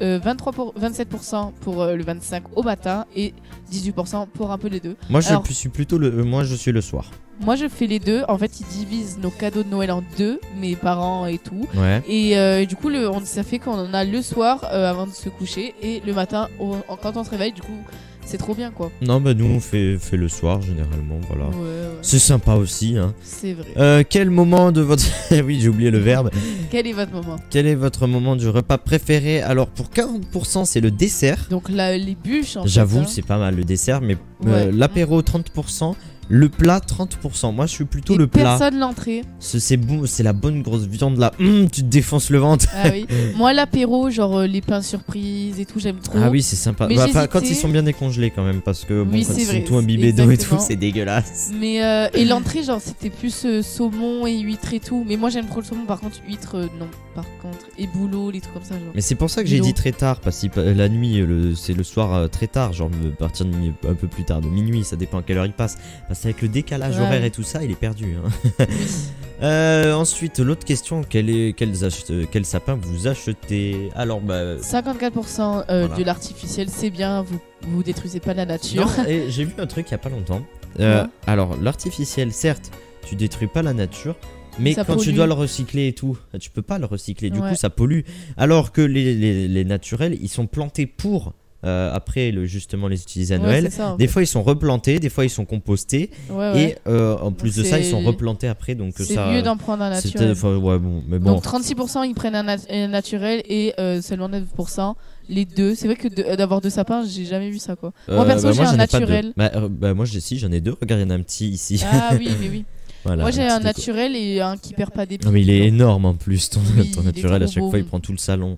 27% pour le 25 au matin et 18% pour un peu les deux. Moi Alors, je suis plutôt moi je suis le soir. Moi je fais les deux. En fait ils divisent nos cadeaux de Noël en deux, mes parents et tout. Ouais. Et du coup ça fait qu'on en a le soir avant de se coucher et le matin quand on se réveille. Du coup c'est trop bien quoi. Non bah nous on fait le soir généralement, voilà. Ouais. C'est sympa aussi hein. C'est vrai. Quel moment de votre... oui j'ai oublié le verbe. Quel est votre moment? Quel est votre moment du repas préféré? Alors pour 40% c'est le dessert. Donc là les bûches en J'avoue fait, hein. c'est pas mal le dessert, mais Ouais. l'apéro 30%, le plat 30%. Moi je suis plutôt Et le plat. personne l'entrée. C'est bon, c'est la bonne grosse viande là. Tu te défonces le ventre. Ah oui. Moi l'apéro genre les pains surprises et tout j'aime trop. Ah oui c'est sympa. Mais Bah, j'hésitais. quand ils sont bien décongelés quand même parce que bon Oui, quand c'est ils sont vrai, tout imbibés d'eau et tout exactement. c'est dégueulasse. Mais et l'entrée genre c'était plus saumon et huîtres et tout. Mais moi j'aime trop le saumon par contre huîtres non par contre et bouleau les trucs comme ça genre. Mais c'est pour ça que j'ai L'eau. dit très tard parce que la nuit c'est le soir très tard, genre à partir de un peu plus tard de minuit, ça dépend à quelle heure il passe. Parce qu'avec le décalage Ouais. horaire et tout ça, il est perdu. Hein. Ensuite, l'autre question, quel sapin vous achetez? Alors, 54% Voilà. de l'artificiel c'est bien, vous détruisez pas la nature. non, et j'ai vu un truc il y a pas longtemps. Ouais. Alors, l'artificiel, certes, tu détruis pas la nature. Mais Ça quand tu pollue. dois le recycler et tout, tu peux pas le recycler. Du Ouais. coup, ça pollue. Alors que les naturels, ils sont plantés pour après justement les utiliser à Ouais, Noël. c'est ça, en Des fait. fois ils sont replantés, des fois ils sont compostés. Ouais. Et en plus de ça, ils sont replantés après. Donc c'est ça, mieux d'en prendre un naturel. Ouais, bon, mais bon. Donc 36% ils prennent un naturel et seulement 9% les deux. C'est vrai que d'avoir deux sapins, j'ai jamais vu ça quoi. Moi perso, j'ai un j'en ai pas deux. naturel. Moi j'en ai deux. Regarde, il y en a un petit ici. Ah oui, mais oui. Voilà, moi j'ai un petit naturel et un qui perd pas d'épines. Non mais il est énorme en plus ton Oui, il est naturel, à trop chaque beau. fois il prend tout le salon.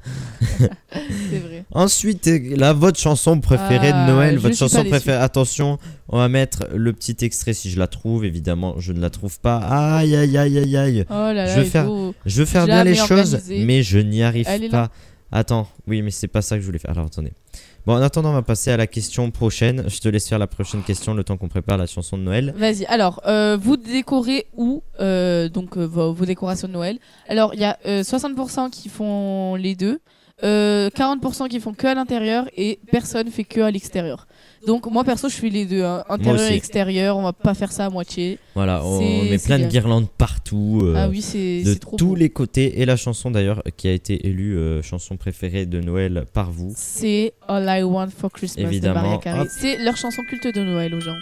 C'est vrai. Ensuite, votre chanson préférée de Noël, je votre suis chanson pas déçue. préférée. Attention, on va mettre le petit extrait si je la trouve. Évidemment, je ne la trouve pas. Aïe aïe aïe aïe aïe. Oh là là, je veux faire bien les choses, mais je n'y arrive Elle est pas. là. Attends, oui, mais c'est pas ça que je voulais faire. Alors attendez. Bon, en attendant, on va passer à la question prochaine. Je te laisse faire la prochaine question le temps qu'on prépare la chanson de Noël. Vas-y, alors, vous décorez où vos décorations de Noël? Alors, il y a 60% qui font les deux, 40% qui font que à l'intérieur et personne fait que à l'extérieur. Donc, moi perso, je fais les deux, hein, intérieur et extérieur, on va pas faire ça à moitié. Voilà, on met plein de guirlandes partout, ah oui, c'est de trop tous beau. les côtés. Et la chanson d'ailleurs qui a été élue chanson préférée de Noël par vous. C'est All I Want for Christmas Évidemment. de Mariah Carey. Hop. C'est leur chanson culte de Noël aux gens.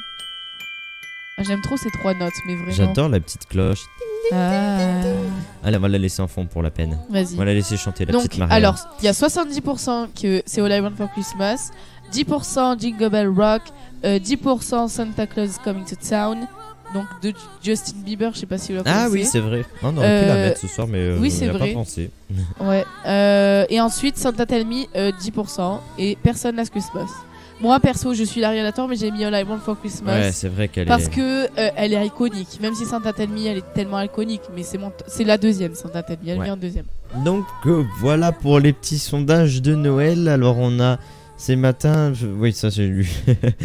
Ah, j'aime trop ces trois notes, mais vraiment. J'adore la petite cloche. Ah. Allez, on va la laisser en fond pour la peine. Vas-y. On va la laisser chanter la Donc, petite Mariah. alors, il y a 70% que c'est All I Want for Christmas, 10% Jingle Bell Rock, 10% Santa Claus is Coming to Town, donc de Justin Bieber, je sais pas si vous la connaissez. Ah oui, c'est vrai. On aurait pu la mettre ce soir, mais oui, on c'est n'y a vrai. pas pensé. Ouais. Et ensuite, Santa Tell Me, 10%, et personne Last Christmas. Moi, perso, je suis l'Ariana Tor, mais j'ai mis All I Want for Christmas. Ouais, c'est vrai qu'elle parce est... que elle est iconique. Même si Santa Tell Me, elle est tellement iconique, mais c'est la deuxième, Santa Tell Me, elle vient deuxième. Donc voilà pour les petits sondages de Noël. Alors on a ces matins, oui ça j'ai lu.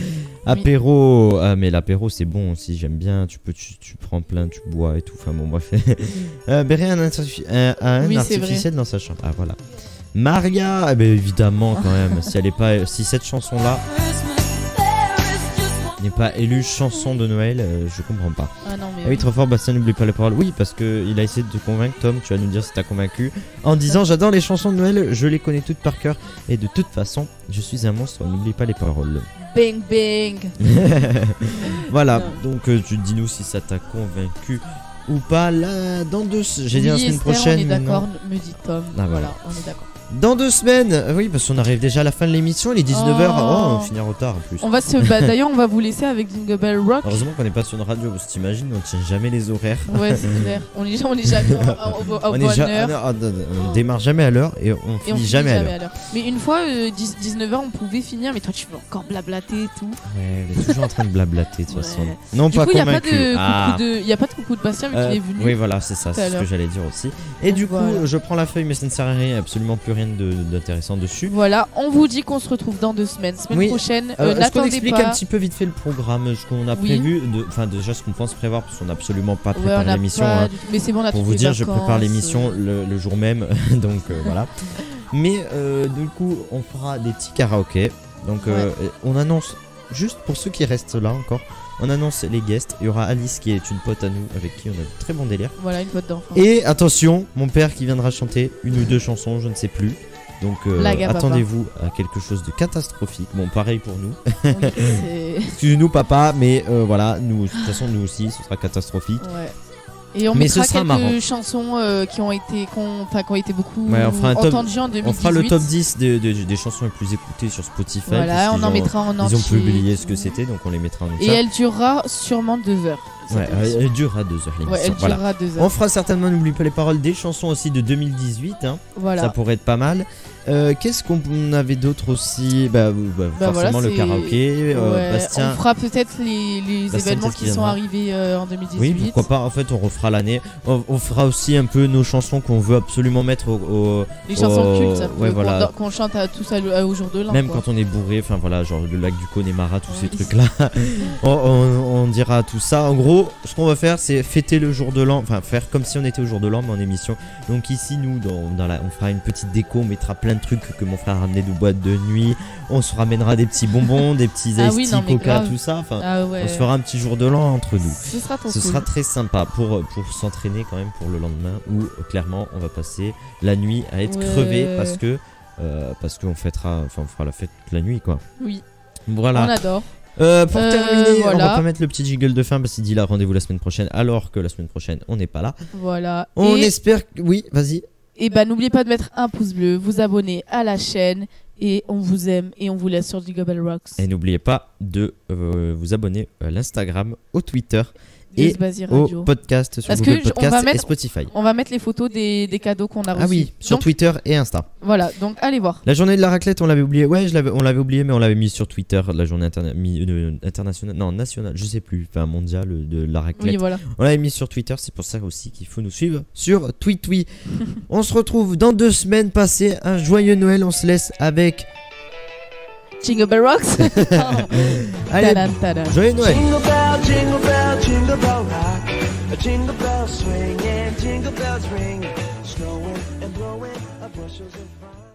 Apéro, ah mais l'apéro c'est bon aussi, j'aime bien. Tu prends plein, tu bois et tout. Enfin bon bref. Béret un artificiel dans sa chambre. Ah voilà. Maria, ben évidemment quand même. Si cette chanson là n'est pas élue chanson de Noël, je comprends pas. Ah non, mais oui, trop fort, Bastien n'oublie pas les paroles. Oui, parce qu'il a essayé de te convaincre, Tom, tu vas nous dire si t'as convaincu. En disant, j'adore les chansons de Noël, je les connais toutes par cœur. Et de toute façon, je suis un monstre, n'oublie pas les paroles. Bang bang. Voilà, donc tu dis-nous si ça t'a convaincu ou pas. Là, dans j'ai dit la semaine prochaine. On est d'accord, me dit Tom. Ah, voilà. On est d'accord. Dans 2 semaines, oui, parce qu'on arrive déjà à la fin de l'émission, il est 19h. Oh, on finira au tard en plus. On va d'ailleurs, on va vous laisser avec Jingle Bell Rock. Heureusement qu'on n'est pas sur une radio, parce que t'imagines, on tient jamais les horaires. Ouais, c'est clair. On est jamais à bonne heure. On démarre jamais à l'heure et on finit jamais à l'heure. Mais une fois, 19h, on pouvait finir, mais toi, tu veux encore blablater et tout. Ouais, elle est toujours en train de blablater de toute façon. Non, du pas coup, convaincu. Il n'y a pas de coucou de Bastien, mais qu'il est venu. Oui, voilà, c'est ça, c'est ce que j'allais dire aussi. Et du coup, je prends la feuille, mais ça ne sert à rien, absolument plus rien d'intéressant dessus. Voilà, on vous dit qu'on se retrouve dans 2 semaines. Semaine prochaine, est-ce qu'on explique pas... un petit peu vite fait le programme, ce qu'on a prévu, enfin déjà ce qu'on pense prévoir, parce qu'on n'a absolument pas préparé l'émission. Hein. Mais c'est bon, on a pour vous dire, je prépare l'émission le jour même, donc voilà. Mais du coup, on fera des petits karaokés. Donc on annonce, juste pour ceux qui restent là encore, on annonce les guests. Il y aura Alice qui est une pote à nous avec qui on a de très bons délires. Voilà, une pote d'enfant. Et attention, mon père qui viendra chanter 1 ou 2 chansons, je ne sais plus. Donc attendez-vous à quelque chose de catastrophique. Bon, pareil pour nous. Excusez-nous papa, mais voilà, nous, de toute façon nous aussi, ce sera catastrophique. Ouais. Et on mettra quelques chansons qui ont été beaucoup entendues en 2018. On fera le top 10 des chansons les plus écoutées sur Spotify. Voilà, on en mettra en entier. Ils ont publié ce que c'était, donc on les mettra en entier. Et elle durera sûrement 2 heures. Ouais, elle durera 2 heures l'émission. Ouais, elle durera 2 heures. On fera certainement, n'oublie pas les paroles, des chansons aussi de 2018. Hein. Voilà. Ça pourrait être pas mal. Qu'est-ce qu'on avait d'autre aussi? Forcément voilà, le karaoké. Bastien. On fera peut-être les événements qui sont arrivés en 2018. Oui, pourquoi pas. En fait, on refera l'année. On fera aussi un peu nos chansons qu'on veut absolument mettre les chansons cultes. Ouais, voilà. Qu'on chante à tous au jour de l'an. Même quand on est bourré. Enfin voilà, genre le lac du Connemara, tous ces trucs-là. on dira tout ça. En gros, ce qu'on va faire, c'est fêter le jour de l'an. Enfin, faire comme si on était au jour de l'an, mais en émission. Donc ici, nous, on fera une petite déco. On mettra plein de trucs que mon frère a ramené de boîtes de nuit. On se ramènera des petits bonbons, des petits iced tea, coca, tout ça. Enfin, on se fera un petit jour de l'an entre nous. Ce sera très sympa pour s'entraîner quand même pour le lendemain où clairement on va passer la nuit à être crevé parce que parce qu'on fera la fête toute la nuit quoi. Oui. Voilà. On adore. Pour terminer, voilà. on va pas mettre le petit jingle de fin parce qu'il dit là rendez-vous la semaine prochaine, alors que la semaine prochaine on n'est pas là. Voilà. On espère que... Oui, vas-y. Et bah n'oubliez pas de mettre un pouce bleu, vous abonner à la chaîne et on vous aime et on vous laisse sur Jingle Rocks. Et n'oubliez pas de vous abonner à l'Instagram, au Twitter et au podcast sur Google Podcast et Spotify. On va mettre les photos des cadeaux qu'on a reçus. Ah oui, sur Twitter et Insta. Voilà, donc allez voir. La journée de la raclette, on l'avait oublié. Ouais, on l'avait oublié, mais on l'avait mis sur Twitter. La journée internationale, non, nationale, je sais plus, enfin mondiale de la raclette. Oui, voilà. On l'avait mis sur Twitter, c'est pour ça aussi qu'il faut nous suivre sur TweetWee. On se retrouve dans 2 semaines. Passez un joyeux Noël. On se laisse avec Jingle Bell Rocks. Allez, joyeux Noël. Jingle bell rock, a jingle bell swing and jingle bells ring, snowing and blowing up bushels of fun.